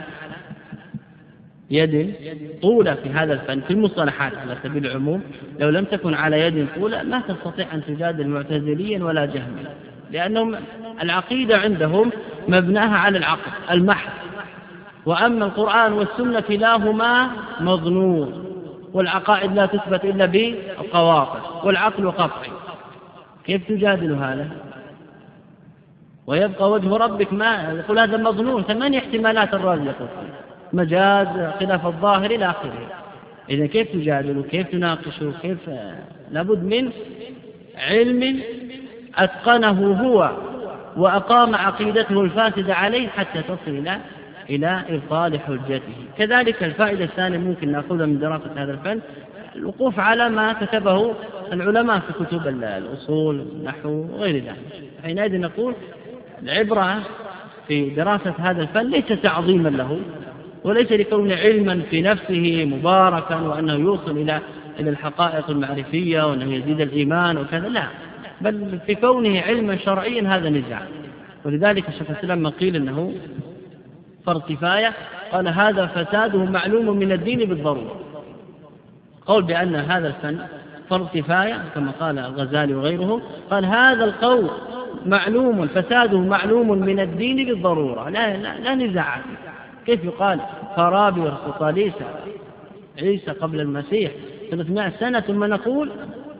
يد طولة في هذا الفن في المصطلحات على سبيل العموم، لو لم تكن على يد طولة ما تستطيع أن تجادل معتزليا ولا جهميا، لأنهم العقيدة عندهم مبناها على العقل المحض. وأما القرآن والسنة كلاهما مظنون، والعقائد لا تثبت إلا بالقواطع، والعقل قطعي. كيف تجادل هذا؟ ويبقى وجه ربك ما يقول هذا مظنون، 8 احتمالات الرازي يقول مجاز خلاف الظاهر إلى آخره. إذا كيف تجادل وكيف تناقش وكيف؟ لابد من علم أتقنه هو وأقام عقيدته الفاسدة عليه حتى تصل إلى إبطال حجته. كذلك الفائدة الثانية ممكن نأخذها من دراسة هذا الفن الوقوف على ما كتبه العلماء في كتب الأصول النحو وغير ذلك. حينئذ نقول العبرة في دراسة هذا الفن ليس تعظيما له، وليس لكونه علما في نفسه مباركا وأنه يوصل إلى الحقائق المعرفية وأنه يزيد الإيمان وكذا، لا، بل في كونه علما شرعيا هذا نزاع. ولذلك الشيخ الإسلام لما قيل أنه فرض كفاية قال هذا فساده معلوم من الدين بالضرورة. قول بأن هذا الفن فرض كفاية كما قال الغزالي وغيره، قال هذا القول معلوم فساده معلوم من الدين بالضرورة، لا نزاع. كيف يقال فارابي وأرسطاليس عيسى قبل المسيح 300 سنة ثم نقول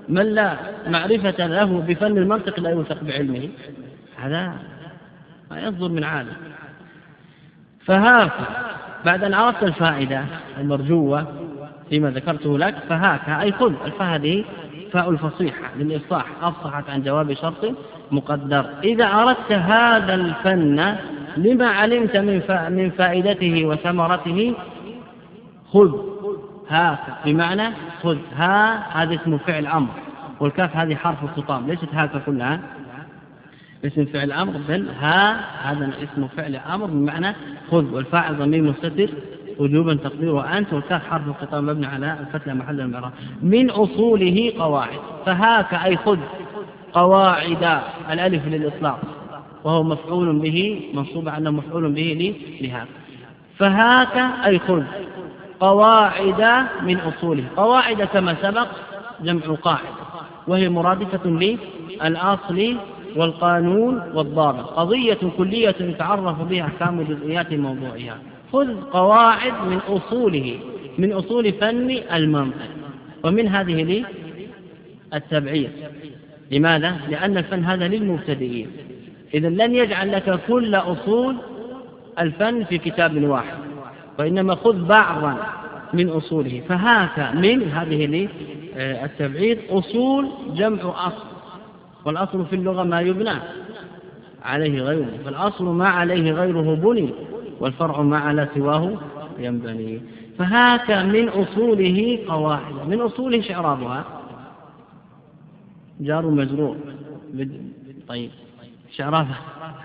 من لا معرفة له بفن المنطق لا يوثق بعلمه، هذا ما يصدر من عالم. فهاك بعد أن عرفت الفائدة المرجوة فيما ذكرته لك، فهاك أي خذ. الفاء هذه فاء الفصيحة للإفصاح، أفصحت عن جواب شرط مقدر. إذا أردت هذا الفن لما علمت من فائدته وثمرته، خذ. هاك بمعنى خذ. هذا اسم فعل أمر، والكاف هذه حرف الخطاب، ليست هاك كلها اسم فعل أمر، بل هذا اسم فعل أمر بمعنى خذ، والفاعل ضمير مستتر وجوبا تقديره أنت، والكاف حرف الخطاب مبني على الفتح محل المعراب. من أصوله قواعد. فهاك أي خذ قواعد، الألف للإطلاق وهو مفعول به منصوب عنه مفعول به لهاك. فهاك أي خذ قواعد من أصوله. قواعد كما سبق جمع قاعدة، وهي مرادفة للأصل والقانون والضابط، قضية كلية يتعرف بها أحكام جزئيات موضوعها. خذ قواعد من أصوله، من أصول فن المنطق. ومن هذه لي التبعير. لماذا؟ لأن الفن هذا للمبتدئين، إذا لن يجعل لك كل أصول الفن في كتاب واحد، وإنما خذ بعضا من أصوله. فهاك من هذه لي التبعير. أصول جمع أصل، والأصل في اللغة ما يبنى عليه غيره، فالأصل ما عليه غيره بني، والفرع ما على سواه ينبني. فهاك من أصوله قواعد. من أصوله شعرابها جار مجرور. طيب شعرابها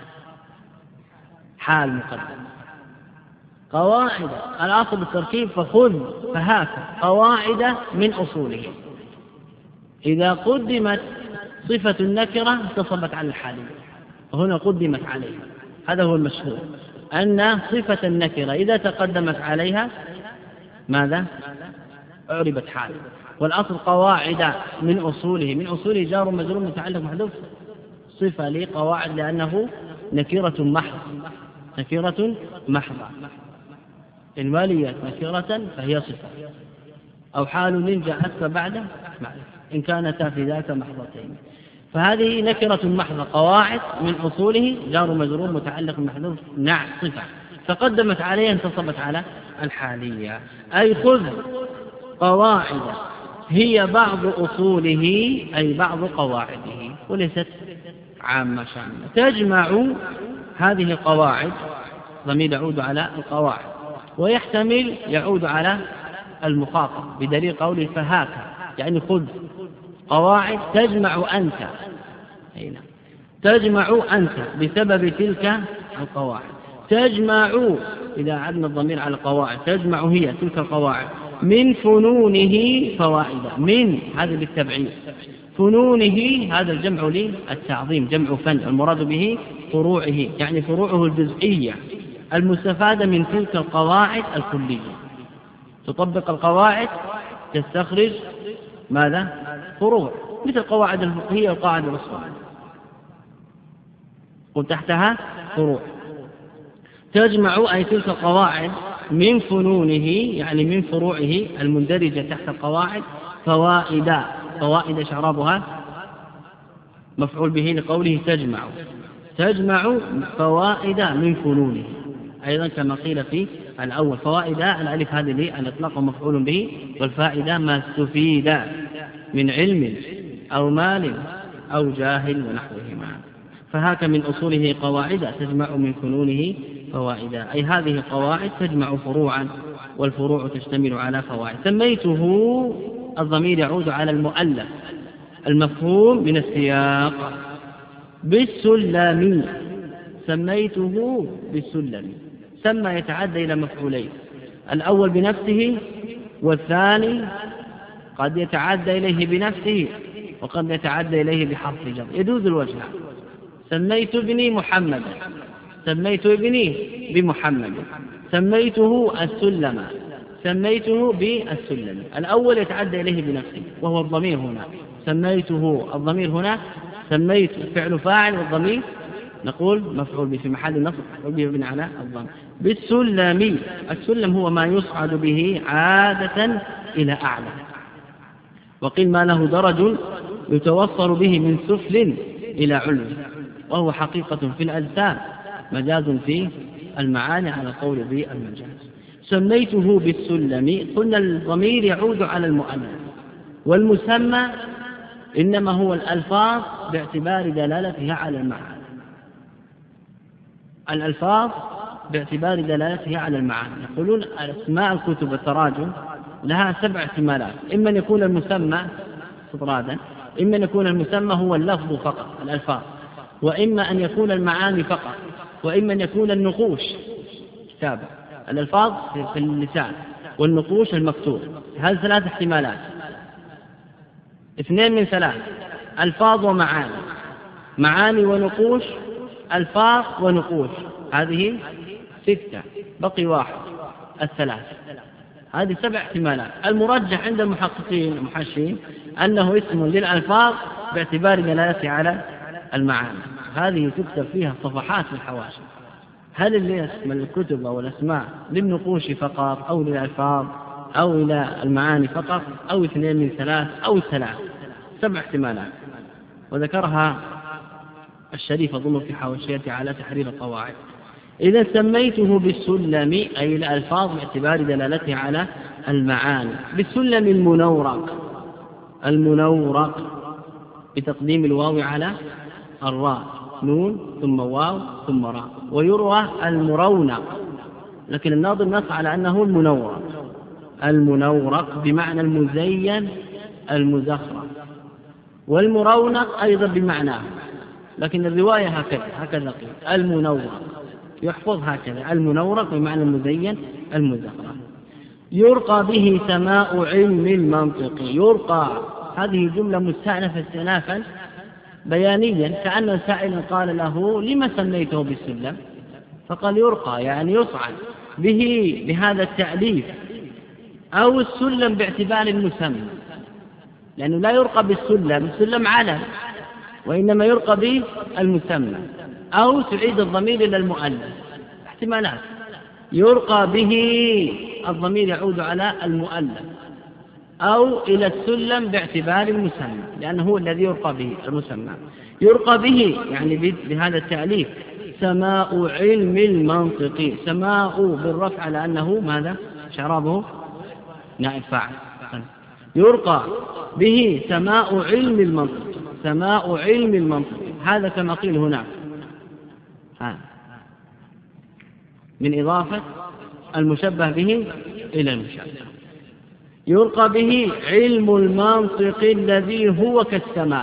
حال مقدم. قواعد الأصل التركيب، فخذ. فهاك قواعد من أصوله. إذا قدمت صفة النكرة انتصبت على الحالية، وهنا قدمت عليها. هذا هو المشهور، أن صفة النكرة إذا تقدمت عليها ماذا؟ أعربت حال. والأصل قواعد من أصوله. من أصوله جار مجرور متعلق محذوف صفة لقواعد، لأنه نكرة محضة. نكرة محضة إن وليت نكرة فهي صفة، أو حال جاءتك بعد إن كانتا في ذاك محضتين. فهذه نكرة محضة. قواعد من أصوله جار مجرور متعلق محذوف نعت صفة، تقدمت عليها انتصبت على الحالية. أي خذ قواعد هي بعض أصوله، أي بعض قواعده، وليست عامة شاملة. تجمع هذه القواعد، ضمير يعود على القواعد، ويحتمل يعود على المخاطب بدليل قوله فهاك، يعني خذ قواعد تجمع أنت. هنا تجمع أنت بسبب تلك القواعد. تجمع إذا عدنا الضمير على القواعد، تجمع هي تلك القواعد من فنونه فوائد. من هذا بالتبعيد، فنونه هذا الجمع للتعظيم، جمع فن، المراد به فروعه، يعني فروعه الجزئية المستفادة من تلك القواعد الكلية. تطبق القواعد تستخرج ماذا؟ فروع، مثل القواعد الفقهية والقواعد الأصولية، وتحتها فروع. تجمع أي تلك القواعد من فنونه، يعني من فروعه المندرجة تحت القواعد فوائد. فوائد شعرابها مفعول به لقوله تجمع. تجمع فوائد من فنونه، أيضا كما قيل في الأول. فوائد الألف هذه الإطلاق مفعول به، والفائدة ما استفيد من علم أو مال أو جاهل ونحوهما. فهاك من أصوله قواعد تجمع من فنونه فوائد، أي هذه القواعد تجمع فروعا، والفروع تشتمل على فوائد. سميته الضمير يعود على المؤلف المفهوم من السياق بالسلم. سميته بالسلم. سمى يتعدى إلى مفعولين، الأول بنفسه، والثاني قد يتعدى إليه بنفسه وقد يتعدى إليه بحرف جر، يجوز الوجه. سميت ابني محمد، سميت ابني بمحمد، سميته السلم، سميته بالسلم. الأول يتعدى إليه بنفسه وهو الضمير هنا، سميته الضمير هنا، سميت فعل فاعل، والضمير نقول مفعول به في محل نصب مفعول به بن على الضم. بالسلم. السلم هو ما يصعد به عادة إلى أعلى، وقيل ما له درج يتوصل به من سفل إلى علو، وهو حقيقة في الأجسام مجاز في المعاني على قول بالمجاز. سميته بالسلم، قلنا الضمير يعود على المؤنث، والمسمى إنما هو الألفاظ باعتبار دلالتها على المعاني. الألفاظ باعتبار دلالتها على المعاني. يقولون أسماء الكتب التراجم لها 7 احتمالات، إما أن يكون المسمى استطرادا، إما أن يكون المسمى هو اللفظ فقط الألفاظ، وإما أن يكون المعاني فقط، وإما أن يكون النقوش كتابة، الألفاظ في اللسان والنقوش المكتوب. هذه 3 احتمالات، 2 من 3، ألفاظ ومعاني، معاني ونقوش، ألفاظ ونقوش، هذه 6، بقي 1 الثلاث. هذه 7 احتمالات. المرجح عند المحققين المحشين أنه اسم للألفاظ باعتبار دلالته على المعاني. هذه تكتب فيها صفحات في الحواشي. هل الاسم الكتب أو الأسماء للنقوش فقط أو للألفاظ أو إلى المعاني فقط أو 2 من 3 أو 3؟ 7 احتمالات، وذكرها الشريف أظن في حواشيته على تحرير القواعد. إذا سميته بالسلم أي الألفاظ باعتبار دلالته على المعاني. بالسلم المنورق بتقديم الواو على الراء، نون ثم واو ثم راء. ويروى المرونق، لكن الناظم نص على أنه المنورق بمعنى المزين المزخرف، والمرونق أيضا بمعناه، لكن الرواية هكذا قيل المنورق، يحفظ هكذا المنورق بمعنى المزين المزخرف. يرقى به سماء علم المنطق. يرقى هذه جملة مستأنفة استئنافا بيانيا، كأن سائلا قال له لما سميته بالسلم؟ فقال يرقى يعني يصعد به بهذا التأليف، أو السلم باعتبار المسمى، لأنه لا يرقى بالسلم، السلم علم، وإنما يرقى به المسمى، أو تعيد الضمير إلى المؤنث. احتمالات. يرقى به الضمير يعود على المؤنث، أو إلى السلم باعتبار المسمى، لأنه هو الذي يرقى به المسمى. يرقى به يعني بهذا التأليف سماء علم المنطق. سماء بالرفع على أنه ماذا؟ شرابه نائب فاعل. يرقى به سماء علم المنطق. سماء علم المنطق هذا كما قيل هناك من إضافة المشبه به إلى المشبه. يرقى به علم المنطق الذي هو كالسماء.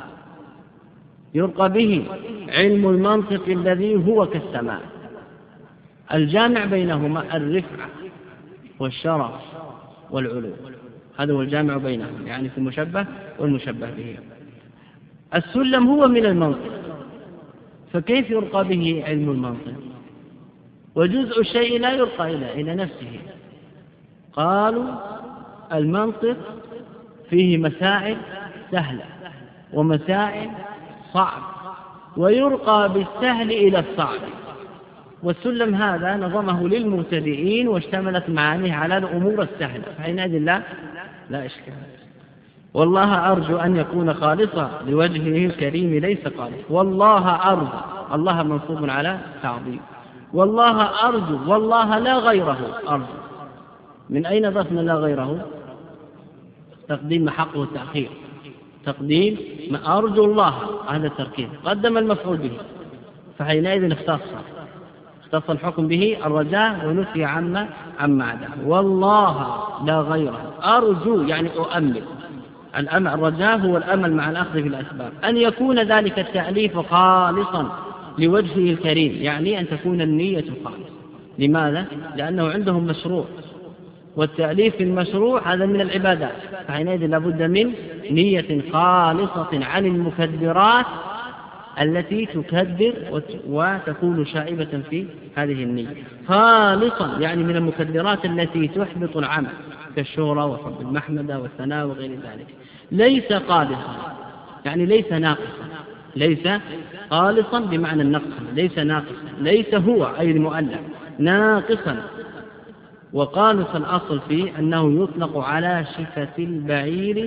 يرقى به علم المنطق الذي هو كالسماء. الجامع بينهما الرفعة والشرف والعلو، هذا هو الجامع بينهم، يعني في المشبه والمشبه به. السلم هو من المنطق، فكيف يرقى به علم المنطق؟ وجزء الشيء لا يرقى إلى نفسه. قالوا المنطق فيه مسائل سهلة ومسائل صعب، ويرقى بالسهل إلى الصعب. والسلم هذا نظمه للمبتدئين واشتملت معانيه على الأمور السهلة، فحينئذ لا إشكال. والله أرجو أن يكون خالصا لوجهه الكريم ليس خالص. والله أرجو، الله منصوب على تعظيم. والله أرجو، والله لا غيره أرجو. من أين ضفنا لا غيره؟ تقديم حقه التأخير، تقديم ما أرجو الله، هذا التركيب، قدم المفعول به، فحينئذ اختص الحكم به الرجاء ونفي عما عداه. والله لا غيره أرجو يعني أؤمل. الرجاء هو الأمل مع الأخذ في الأسباب. أن يكون ذلك التأليف خالصا لوجهه الكريم، يعني أن تكون النية خالصة. لماذا؟ لأنه عندهم مشروع، والتأليف المشروع هذا من العبادات، فحينئذ لابد من نية خالصة عن المكدرات التي تكدر وتكون شائبة في هذه النية. خالصا يعني من المكدرات التي تحبط العمل، كالشهرة وحب المحمدة والثناء وغير ذلك. ليس قادسا يعني ليس ناقصا، ليس خالصا بمعنى النقص، ليس ناقصا، ليس هو أي المؤلف ناقصا. وقالص الأصل فيه أنه يطلق على شفة البعير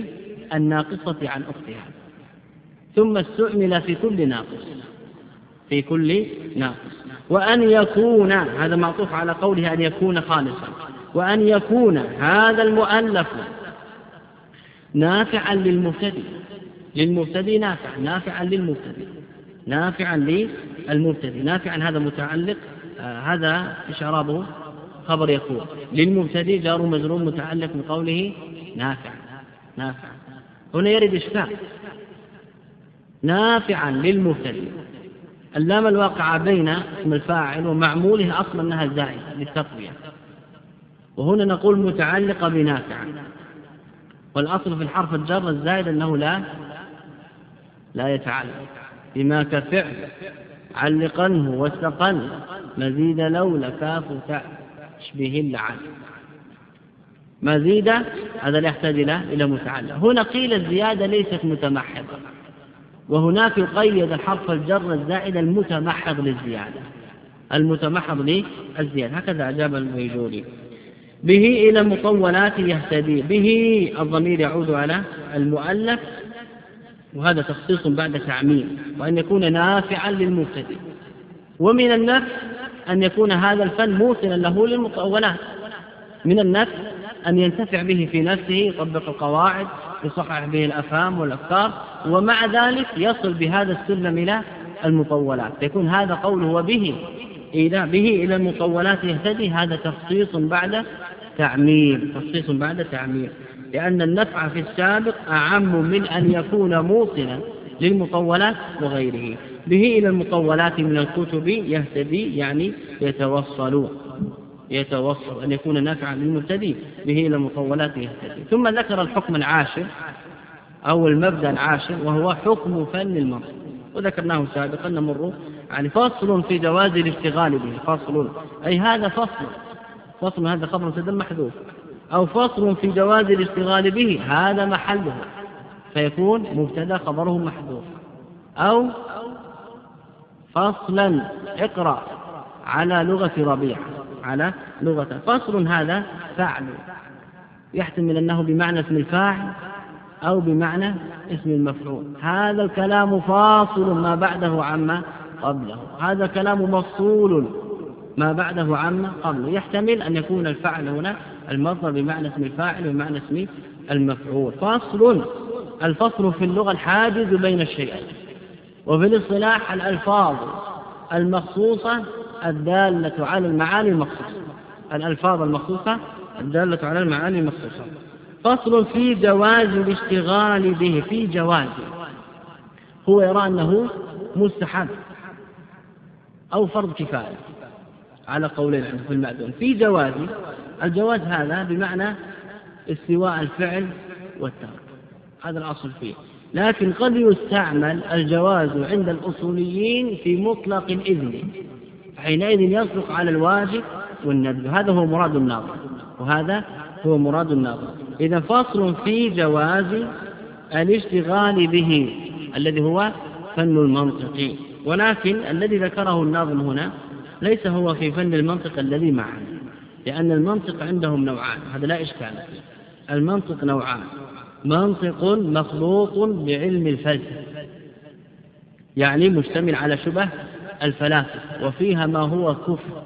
الناقصة عن أختها، ثم استعمل في كل ناقص، في كل ناقص. وأن يكون، هذا معطوف على قوله أن يكون خالصا، وأن يكون هذا المؤلف نافعا للمبتدئ نافعا للمبتدئ، نافعا هذا متعلق، هذا إشارابه خبر يكون، للمبتدئ جار مجرور متعلق من قوله نافع. هنا يرد إشكال، نافعا للمبتدئ، اللام الواقعة بين اسم الفاعل ومعموله أصلا أنها زائدة للتقوية، وهنا نقول متعلقة بنافعا، والأصل في الحرف الجر الزائد أنه لا يتعلق، بما كفعل علقنه واستقل مزيد لولا كاف تاء تشبه اللعن، مزيد هذا لا يحتاج إلى متعلق. هنا قيل الزيادة ليست متمحضة، وهناك يقيد الحرف الجر الزائد المتمحض للزيادة، هكذا أجاب البيجوري. به إلى مطولات يهتدي، به الضمير يعود على المؤلف، وهذا تخصيص بعد تعميم، وأن يكون نافعا للمبتدئ. ومن النفع أن يكون هذا الفن موصلا له للمطولات، من النفع أن ينتفع به في نفسه، يطبق القواعد، يصحح به الأفهام والأفكار، ومع ذلك يصل بهذا السلم إلى المطولات، يكون هذا قوله وبه إلى المطولات يهتدي، هذا تخصيص بعد تعميم، لأن النفع في السابق أعم من أن يكون موصلا للمطولات وغيره. به إلى المطولات من الكتب يهتدي، يعني يتوصل أن يكون نافعا للمبتدئ، به إلى المطولات يهتدي. ثم ذكر الحكم العاشر أو المبدأ العاشر، وهو حكم فن المنطق، وذكرناه سابقا، نمر يعني فصل في جواز الاشتغال به، فصل أي هذا فصل هذا خبر مبتدأ محذوف، أو فصل في جواز الاشتغال به هذا محله، فيكون مبتدأ خبره محذوف، أو فصلا اقرأ على لغة ربيعة، على لغة فصل هذا فعل، يحتمل أنه بمعنى اسم الفاعل أو بمعنى اسم المفعول. هذا الكلام فاصل ما بعده عما قبله، هذا كلام مفصول ما بعده عما قبله، يحتمل أن يكون الفعل هنا المصدر بمعنى اسم الفاعل وبمعنى اسم المفعول. الفصل في اللغة الحاجز بين الشيئين، وفي الاصطلاح الألفاظ المخصوصة الدالة على المعاني المخصوصة، الألفاظ المخصوصة الدالة على المعاني المخصوصة. فصل في جواز الاشتغال به، في جواز، هو يرى أنه مستحب أو فرض كفاية على قولين في المأذون. في جواز، الجواز هذا بمعنى استواء الفعل والترك، هذا الأصل فيه، لكن قد يستعمل الجواز عند الأصوليين في مطلق الإذن، حينئذ يصدق على الواجب والندب، هذا هو مراد الناظر، وهذا هو مراد الناظر. إذا فصل في جواز الاشتغال به الذي هو فن المنطق، ولكن الذي ذكره الناظم هنا ليس هو في فن المنطق الذي معنا، لأن المنطق عندهم نوعان، هذا لا إشكال فيه. المنطق نوعان، منطق مخلوط بعلم الفلسفة، يعني مشتمل على شبه الفلاسفة وفيها ما هو كفر.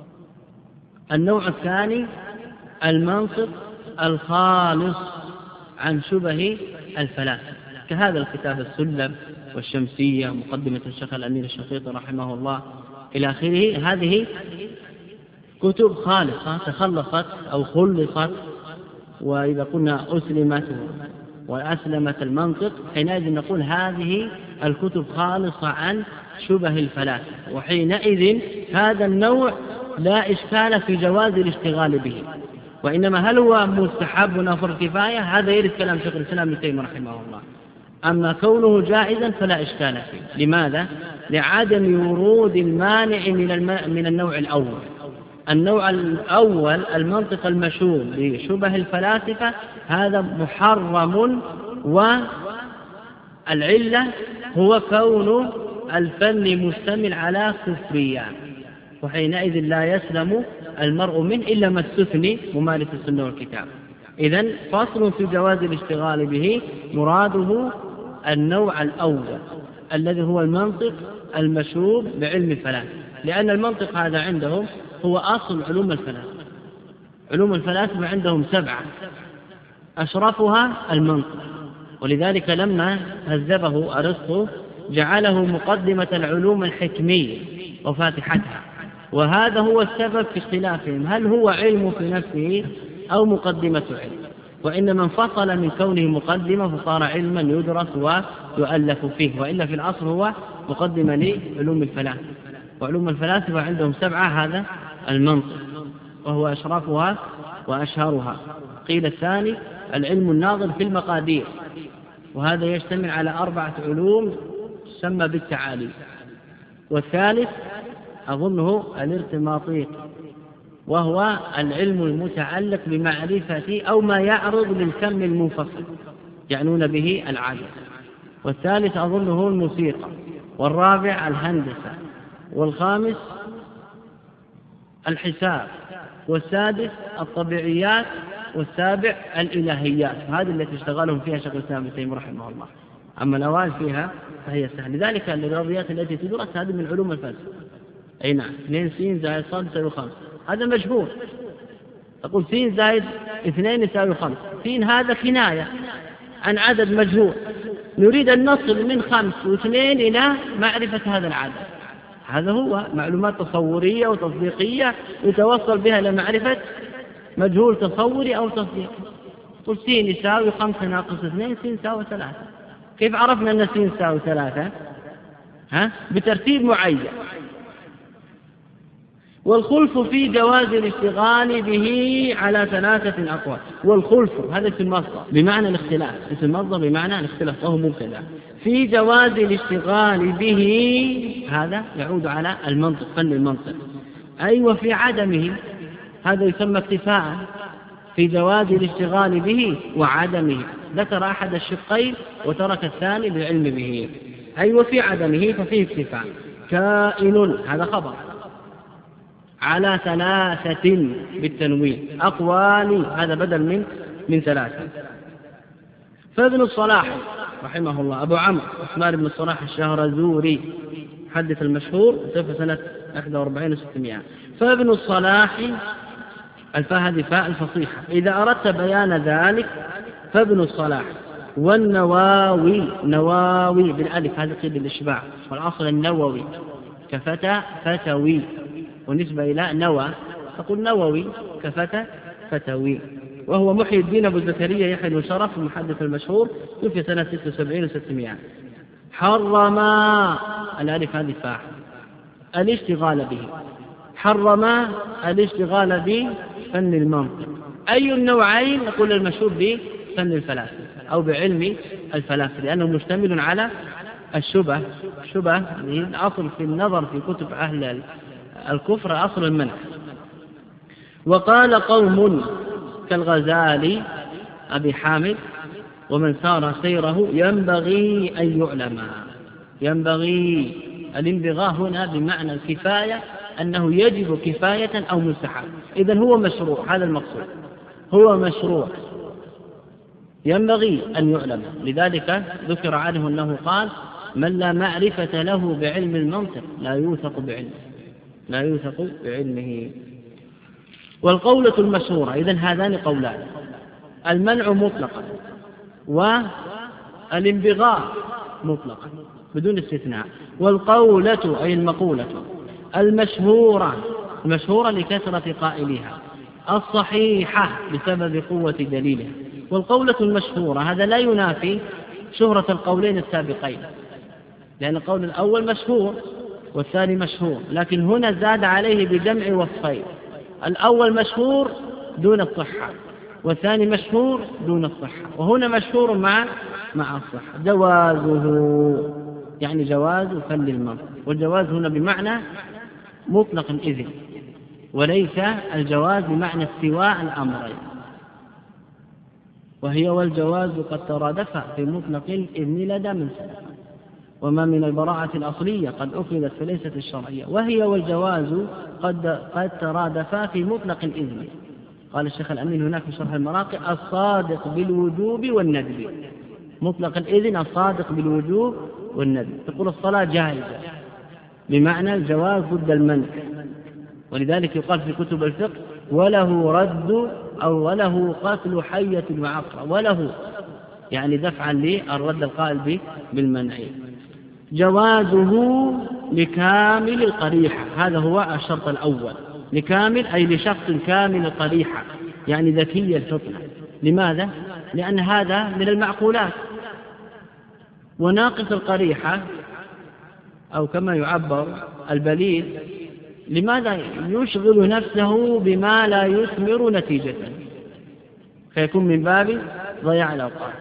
النوع الثاني المنطق الخالص عن شبه الفلاسفة، كهذا الكتاب السلم والشمسية، مقدمة الشيخ الأمير الشنقيطي رحمه الله إلى آخره. هذه كتب خالصة تخلصت أو خلصت، وإذا قلنا أسلمت وأسلمت المنطق، حينئذ نقول هذه الكتب خالصة عن شبه الفلاسفة، وحينئذ هذا النوع لا إشكال في جواز الاشتغال به. وإنما هل هو مستحب أو فرض كفاية، هذا يرد كلام شيخ الإسلام ابن تيمية رحمه الله. أما كونه جائزا فلا إشكال فيه. لماذا؟ لعدم ورود المانع من النوع الأول. النوع الأول المنطق المشهور بشبه الفلاسفة هذا محرم، والعلة هو كون الفن مشتمل على كفريات، وحينئذ لا يسلم المرء منه إلا ما استثني ممارس السنة والكتاب. إذن فصل في جواز الاشتغال به مراده النوع الأول الذي هو المنطق المشهور بعلم الفلاسفة، لأن المنطق هذا عندهم هو أصل علوم الفلاسفة. علوم الفلاسفة عندهم 7 أشرفها المنطق، ولذلك لما هذبه أرسطو جعله مقدمة العلوم الحكمية وفاتحتها، وهذا هو السبب في اختلافهم، هل هو علم في نفسه أو مقدمة علم؟ وإنما انفصل من كونه مقدمة فصار علما يدرس ويؤلف فيه، وإلا في الأصل هو مقدمة لعلوم الفلاسفة، وعلوم الفلاسفة عندهم 7 هذا المنطق وهو أشرفها وأشهرها. قيل الثاني العلم الناظر في المقادير، وهذا يشتمل على 4 علوم تسمى بالتعاليم. والثالث أظنه الارتماطيق، وهو العلم المتعلق بمعرفة أو ما يعرض للكم المنفصل يعنون به العدد. والثالث أظنه الموسيقى، والرابع الهندسة، والخامس الحساب، والسادس الطبيعيات، والسابع الإلهيات. هذه التي اشتغلهم فيها شيخ الإسلام ابن تيمية رحمه الله. أما الأوائل فيها فهي سهل. لذلك الرياضيات التي تدرس هذه من علوم الفلسفة. أي نعم، 2 س زائد ص يساوي 5، هذا مجبور. تقول س زائد 2 يساوي 5، س هذا كناية عن عدد مجهول، نريد أن نصل من 5 و2 إلى معرفة هذا العدد. هذا هو معلومات تصورية وتصديقية يتوصل بها إلى معرفة مجهول تصوري أو تصديقي. قل س يساوي 5 ناقص 2 س يساوي 3. كيف عرفنا أن س يساوي 3؟ بترتيب معين. والخلف في جواز الاشتغال به على 3 أقوال. والخلف هذا اسم مصدر بمعنى الاختلاف، اسم مصدر بمعنى الاختلاف، وهو مبتدأ. في جواز الاشتغال به هذا يعود على المنطق، فن المنطق. أي وفي عدمه هذا يسمى اكتفاء في جواز الاشتغال به وعدمه. ذكر أحد الشقين وترك الثاني بالعلم به. أي وفي عدمه ففيه اكتفاء. كائن هذا خبر على 3 بالتنوين، أقوال هذا بدل من 3. فابن الصلاح رحمه الله أبو عمرو عثمان بن الصلاح الشهرزوري حدث المشهور توفى سنة 41 و600. فابن الصلاح الفاء هذه فاء الفصيحة، إذا أردت بيان ذلك فابن الصلاح. والنواوي نواوي بالألف هذا قيد الإشباع، والأصل النووي كفتى فتوي، ونسبة إلى نوى تقول نووي كفتى فتوي. وهو محي الدين أبو زكريا يحيى بن شرف المحدث المشهور توفي سنة 76 و600. حرم الألف هذه فاء الاشتغال به، حرم الاشتغال بفن المنطق. أي النوعين؟ نقول المشهور بفن الفلاسفة أو بعلم الفلاسفة، لأنه مشتمل على الشبه. الشبه أصل في النظر في كتب أهل الكفر أصل المنع. وقال قوم كالغزالي أبي حامد ومن سار سيره ينبغي أن يعلم. ينبغي الانبغاء هنا بمعنى الكفاية، أنه يجب كفاية أو مستحب. إذن هو مشروع، هذا المقصود، هو مشروع ينبغي أن يعلم. لذلك ذكر عنه أنه قال من لا معرفة له بعلم المنطق لا يوثق بعلمه، لا يوثق بعلمه. والقولة المشهورة، إذن هذان قولان، المنع مطلقا والانبغاء مطلقا بدون استثناء. والقولة أي المقولة المشهورة، المشهورة لكثرة قائلها، الصحيحة بسبب قوة دليلها. والقولة المشهورة هذا لا ينافي شهرة القولين السابقين، لأن القول الأول مشهور والثاني مشهور، لكن هنا زاد عليه بجمع وصفين، الأول مشهور دون الصحة والثاني مشهور دون الصحة، وهنا مشهور مع الصحة. جوازه يعني جواز فن المنطق، والجواز هنا بمعنى مطلق الإذن، وليس الجواز بمعنى استواء الأمرين. وهي والجواز قد ترادف في مطلق الإذن لدى من سلف، وما من البراءة الأصلية قد أخذت فليست الشرعية. وهي والجواز قد ترادفا في مطلق الإذن، قال الشيخ الأمين هناك في شرح المراقي الصادق بالوجوب والندب، مطلق الإذن الصادق بالوجوب والندب. تقول الصلاة جائزة بمعنى الجواز ضد المنع، ولذلك يقال في كتب الفقه وله رد أو وله قتل حية وعقرة، وله يعني دفعا للرد القائل بالمنع. جوازه لكامل القريحة، هذا هو الشرط الأول، لكامل أي لشخص كامل القريحة يعني ذكي الفطنة. لماذا؟ لأن هذا من المعقولات. وناقص القريحة أو كما يعبر البليد لماذا يشغل نفسه بما لا يثمر نتيجة، فيكون من باب ضياع الأوقات.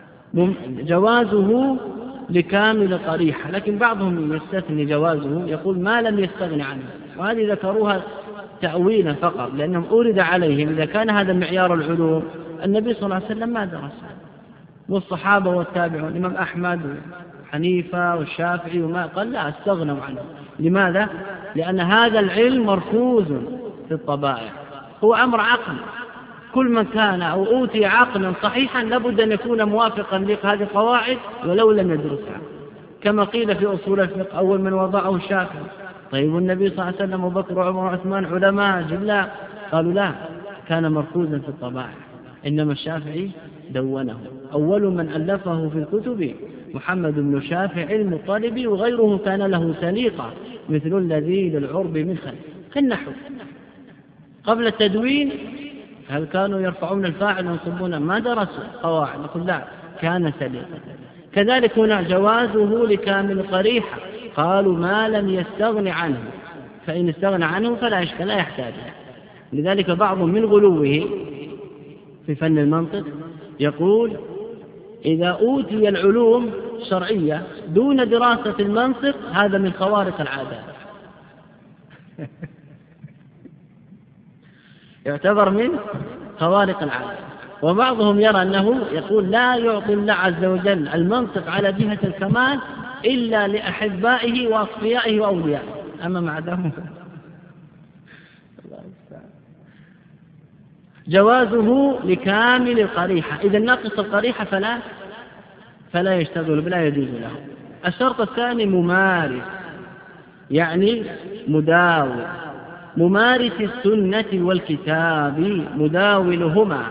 جوازه لكامل قريحة، لكن بعضهم يستثني جوازه، يقول ما لم يستغن عنه، وهذه ذكروها تأويلا فقط لأنهم أورد عليهم إذا كان هذا معيار العلوم النبي صلى الله عليه وسلم ما درس، والصحابة والتابعون الإمام أحمد وحنيفة والشافعي وما قال لا استغنوا عنه. لماذا؟ لأن هذا العلم مركوز في الطبائع، هو أمر عقل، كل من كان أو أوتي عقلا صحيحا لابد أن يكون موافقا لهذه القواعد ولو لم يدرسها، كما قيل في أصول الفقه أول من وضعه الشافعي. طيب والنبي صلى الله عليه وسلم وبكر وعمر وعثمان علماء جلا، قالوا لا، كان مركوزا في الطبائع، إنما الشافعي دونه. أول من ألفه في الكتب محمد بن شافع المطلبي، وغيره كان له سليقة مثل الذي للعرب من خلف كالنحو. قبل التدوين هل كانوا يرفعون الفاعل وينصبون؟ ما درسوا قواعد، نقول لا، كان سليقا. كذلك هنا جوازه لكامل قريحة، قالوا ما لم يستغن عنه، فإن استغنى عنه فلا إشكال لا يحتاج. لذلك بعض من غلوه في فن المنطق يقول إذا أوتي العلوم الشرعية دون دراسة المنطق هذا من خوارق العادات يعتبر من خوارق العادات. وبعضهم يرى أنه يقول لا يعطي الله عز وجل المنطق على جهة الكمال إلا لأحبائه وأصفيائه وأوليائه، أما مع ذلك جوازه لكامل القريحة. إذا ناقص القريحة فلا يشتغل بلا يجوز له. الشرط الثاني ممارس، يعني مداول، ممارس السنة والكتاب، مداولهما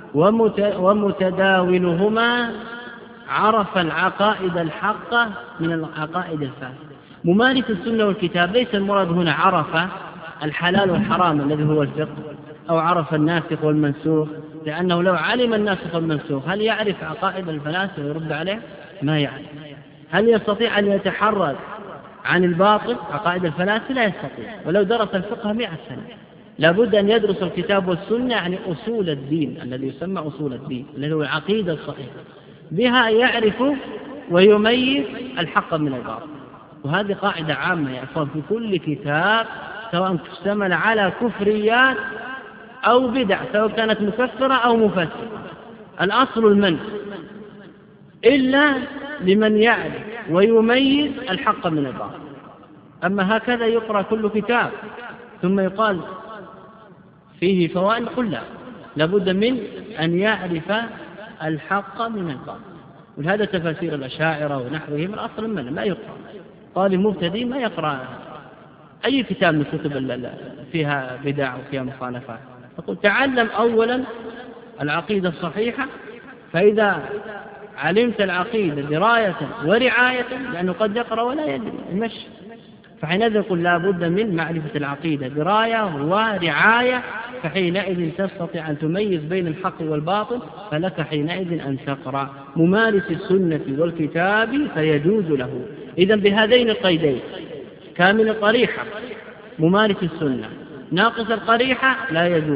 ومتداولهما، عرف العقائد الحقة من العقائد الفاسدة. ممارس السنة والكتاب ليس المراد هنا عرف الحلال والحرام الذي هو الفقه، أو عرف الناسخ والمنسوخ، لأنه لو علم الناسخ والمنسوخ هل يعرف عقائد الفلاسفة ويرد عليه؟ ما يعرف. هل يستطيع أن يتحرز عن الباطل عقائد الفلاسفة؟ لا يستطيع، ولو درس الفقه 100 سنة. لابد أن يدرس الكتاب والسنة، يعني أصول الدين الذي يسمى أصول الدين الذي هو العقيدة الصحيحة، بها يعرف ويميز الحق من الباطل. وهذه قاعدة عامة يا أخوان في كل كتاب، سواء اشتمل على كفريات أو بدع، سواء كانت مكفرة أو مفسرة، الأصل المنع إلا لمن يعرف ويميز الحق من الباطل. أما هكذا يقرأ كل كتاب ثم يقال فيه فوائد، قل لا، لابد من أن يعرف الحق من الباطل. ولهذا تفاسير الأشاعرة ونحوهم الأصل المنع، ما يقرأ. طالب مبتدئ ما يقرأ أي كتاب من كتب فيها بدع وفيها مخالفات. فقل تعلم أولا العقيدة الصحيحة، فإذا علمت العقيدة دراية ورعاية، لأنه قد يقرأ ولا يدري المشي، فحينئذ يقول لا بد من معرفة العقيدة دراية ورعاية، فحينئذ تستطيع أن تميز بين الحق والباطل، فلك حينئذ أن تقرأ. ممارس السنة والكتاب فيجوز له. إذن بهذين القيدين، كامل القريحة ممارس السنة، ناقص القريحة لا يجوز،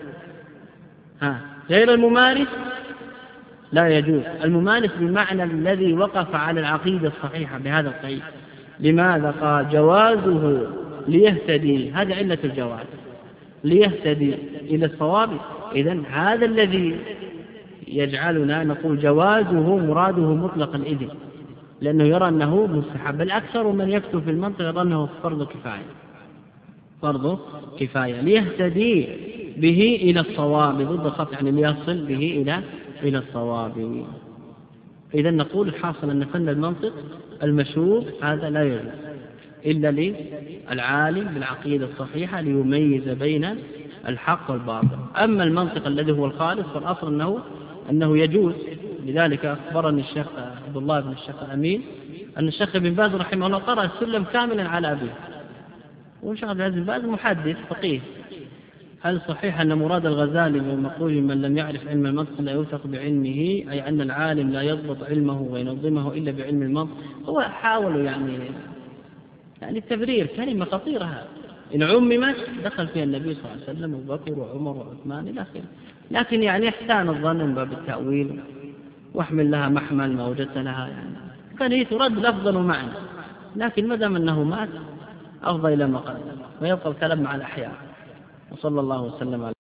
غير الممارس لا يجوز. الممارس بمعنى الذي وقف على العقيدة الصحيحة بهذا القيد. لماذا قال جوازه ليهتدي؟ هذا علة الجواز، ليهتدي إلى الصواب. إذن هذا الذي يجعلنا نقول جوازه مراده مطلق الإذن، لأنه يرى أنه مستحب. الأكثر من يكتب في المنطق يرى أنه فرض كفاية، فرض كفاية. ليهتدي به إلى الصواب، ضد الخطأ يعني ليصل به إلى الصواب. إذا نقول الحاصل أن فن المنطق المشهور هذا لا يجوز إلا للعالم بالعقيدة الصحيحة ليميز بين الحق والباطل. أما المنطق الذي هو الخالص فالأصل أنه يجوز. لذلك أخبرني الشيخ عبد الله بن الشيخ الأمين أن الشيخ ابن باز رحمه الله قرأ السلم كاملا على أبيه، والشيخ عبد العزيز بن باز محدث فقيه. هل صحيح أن مراد الغزالي بمقول من لم يعرف علم المنطق لا يوثق بعلمه، أي أن العالم لا يضبط علمه وينظمه إلا بعلم المنطق؟ هو حاول يعني التبرير كلمة خطيرة هذه، إن عممت دخل فيها النبي صلى الله عليه وسلم وأبو بكر وعمر وعثمان إلى آخره. لكن يعني إحسان الظن من باب التأويل واحمل لها محمل ما وجدت لها، كان هي ترد لفظا ومعنى، لكن ما دام أنه مات أفضل إلى ما قدم، ويبقى الكلام مع الأحياء. وصلى الله وسلم على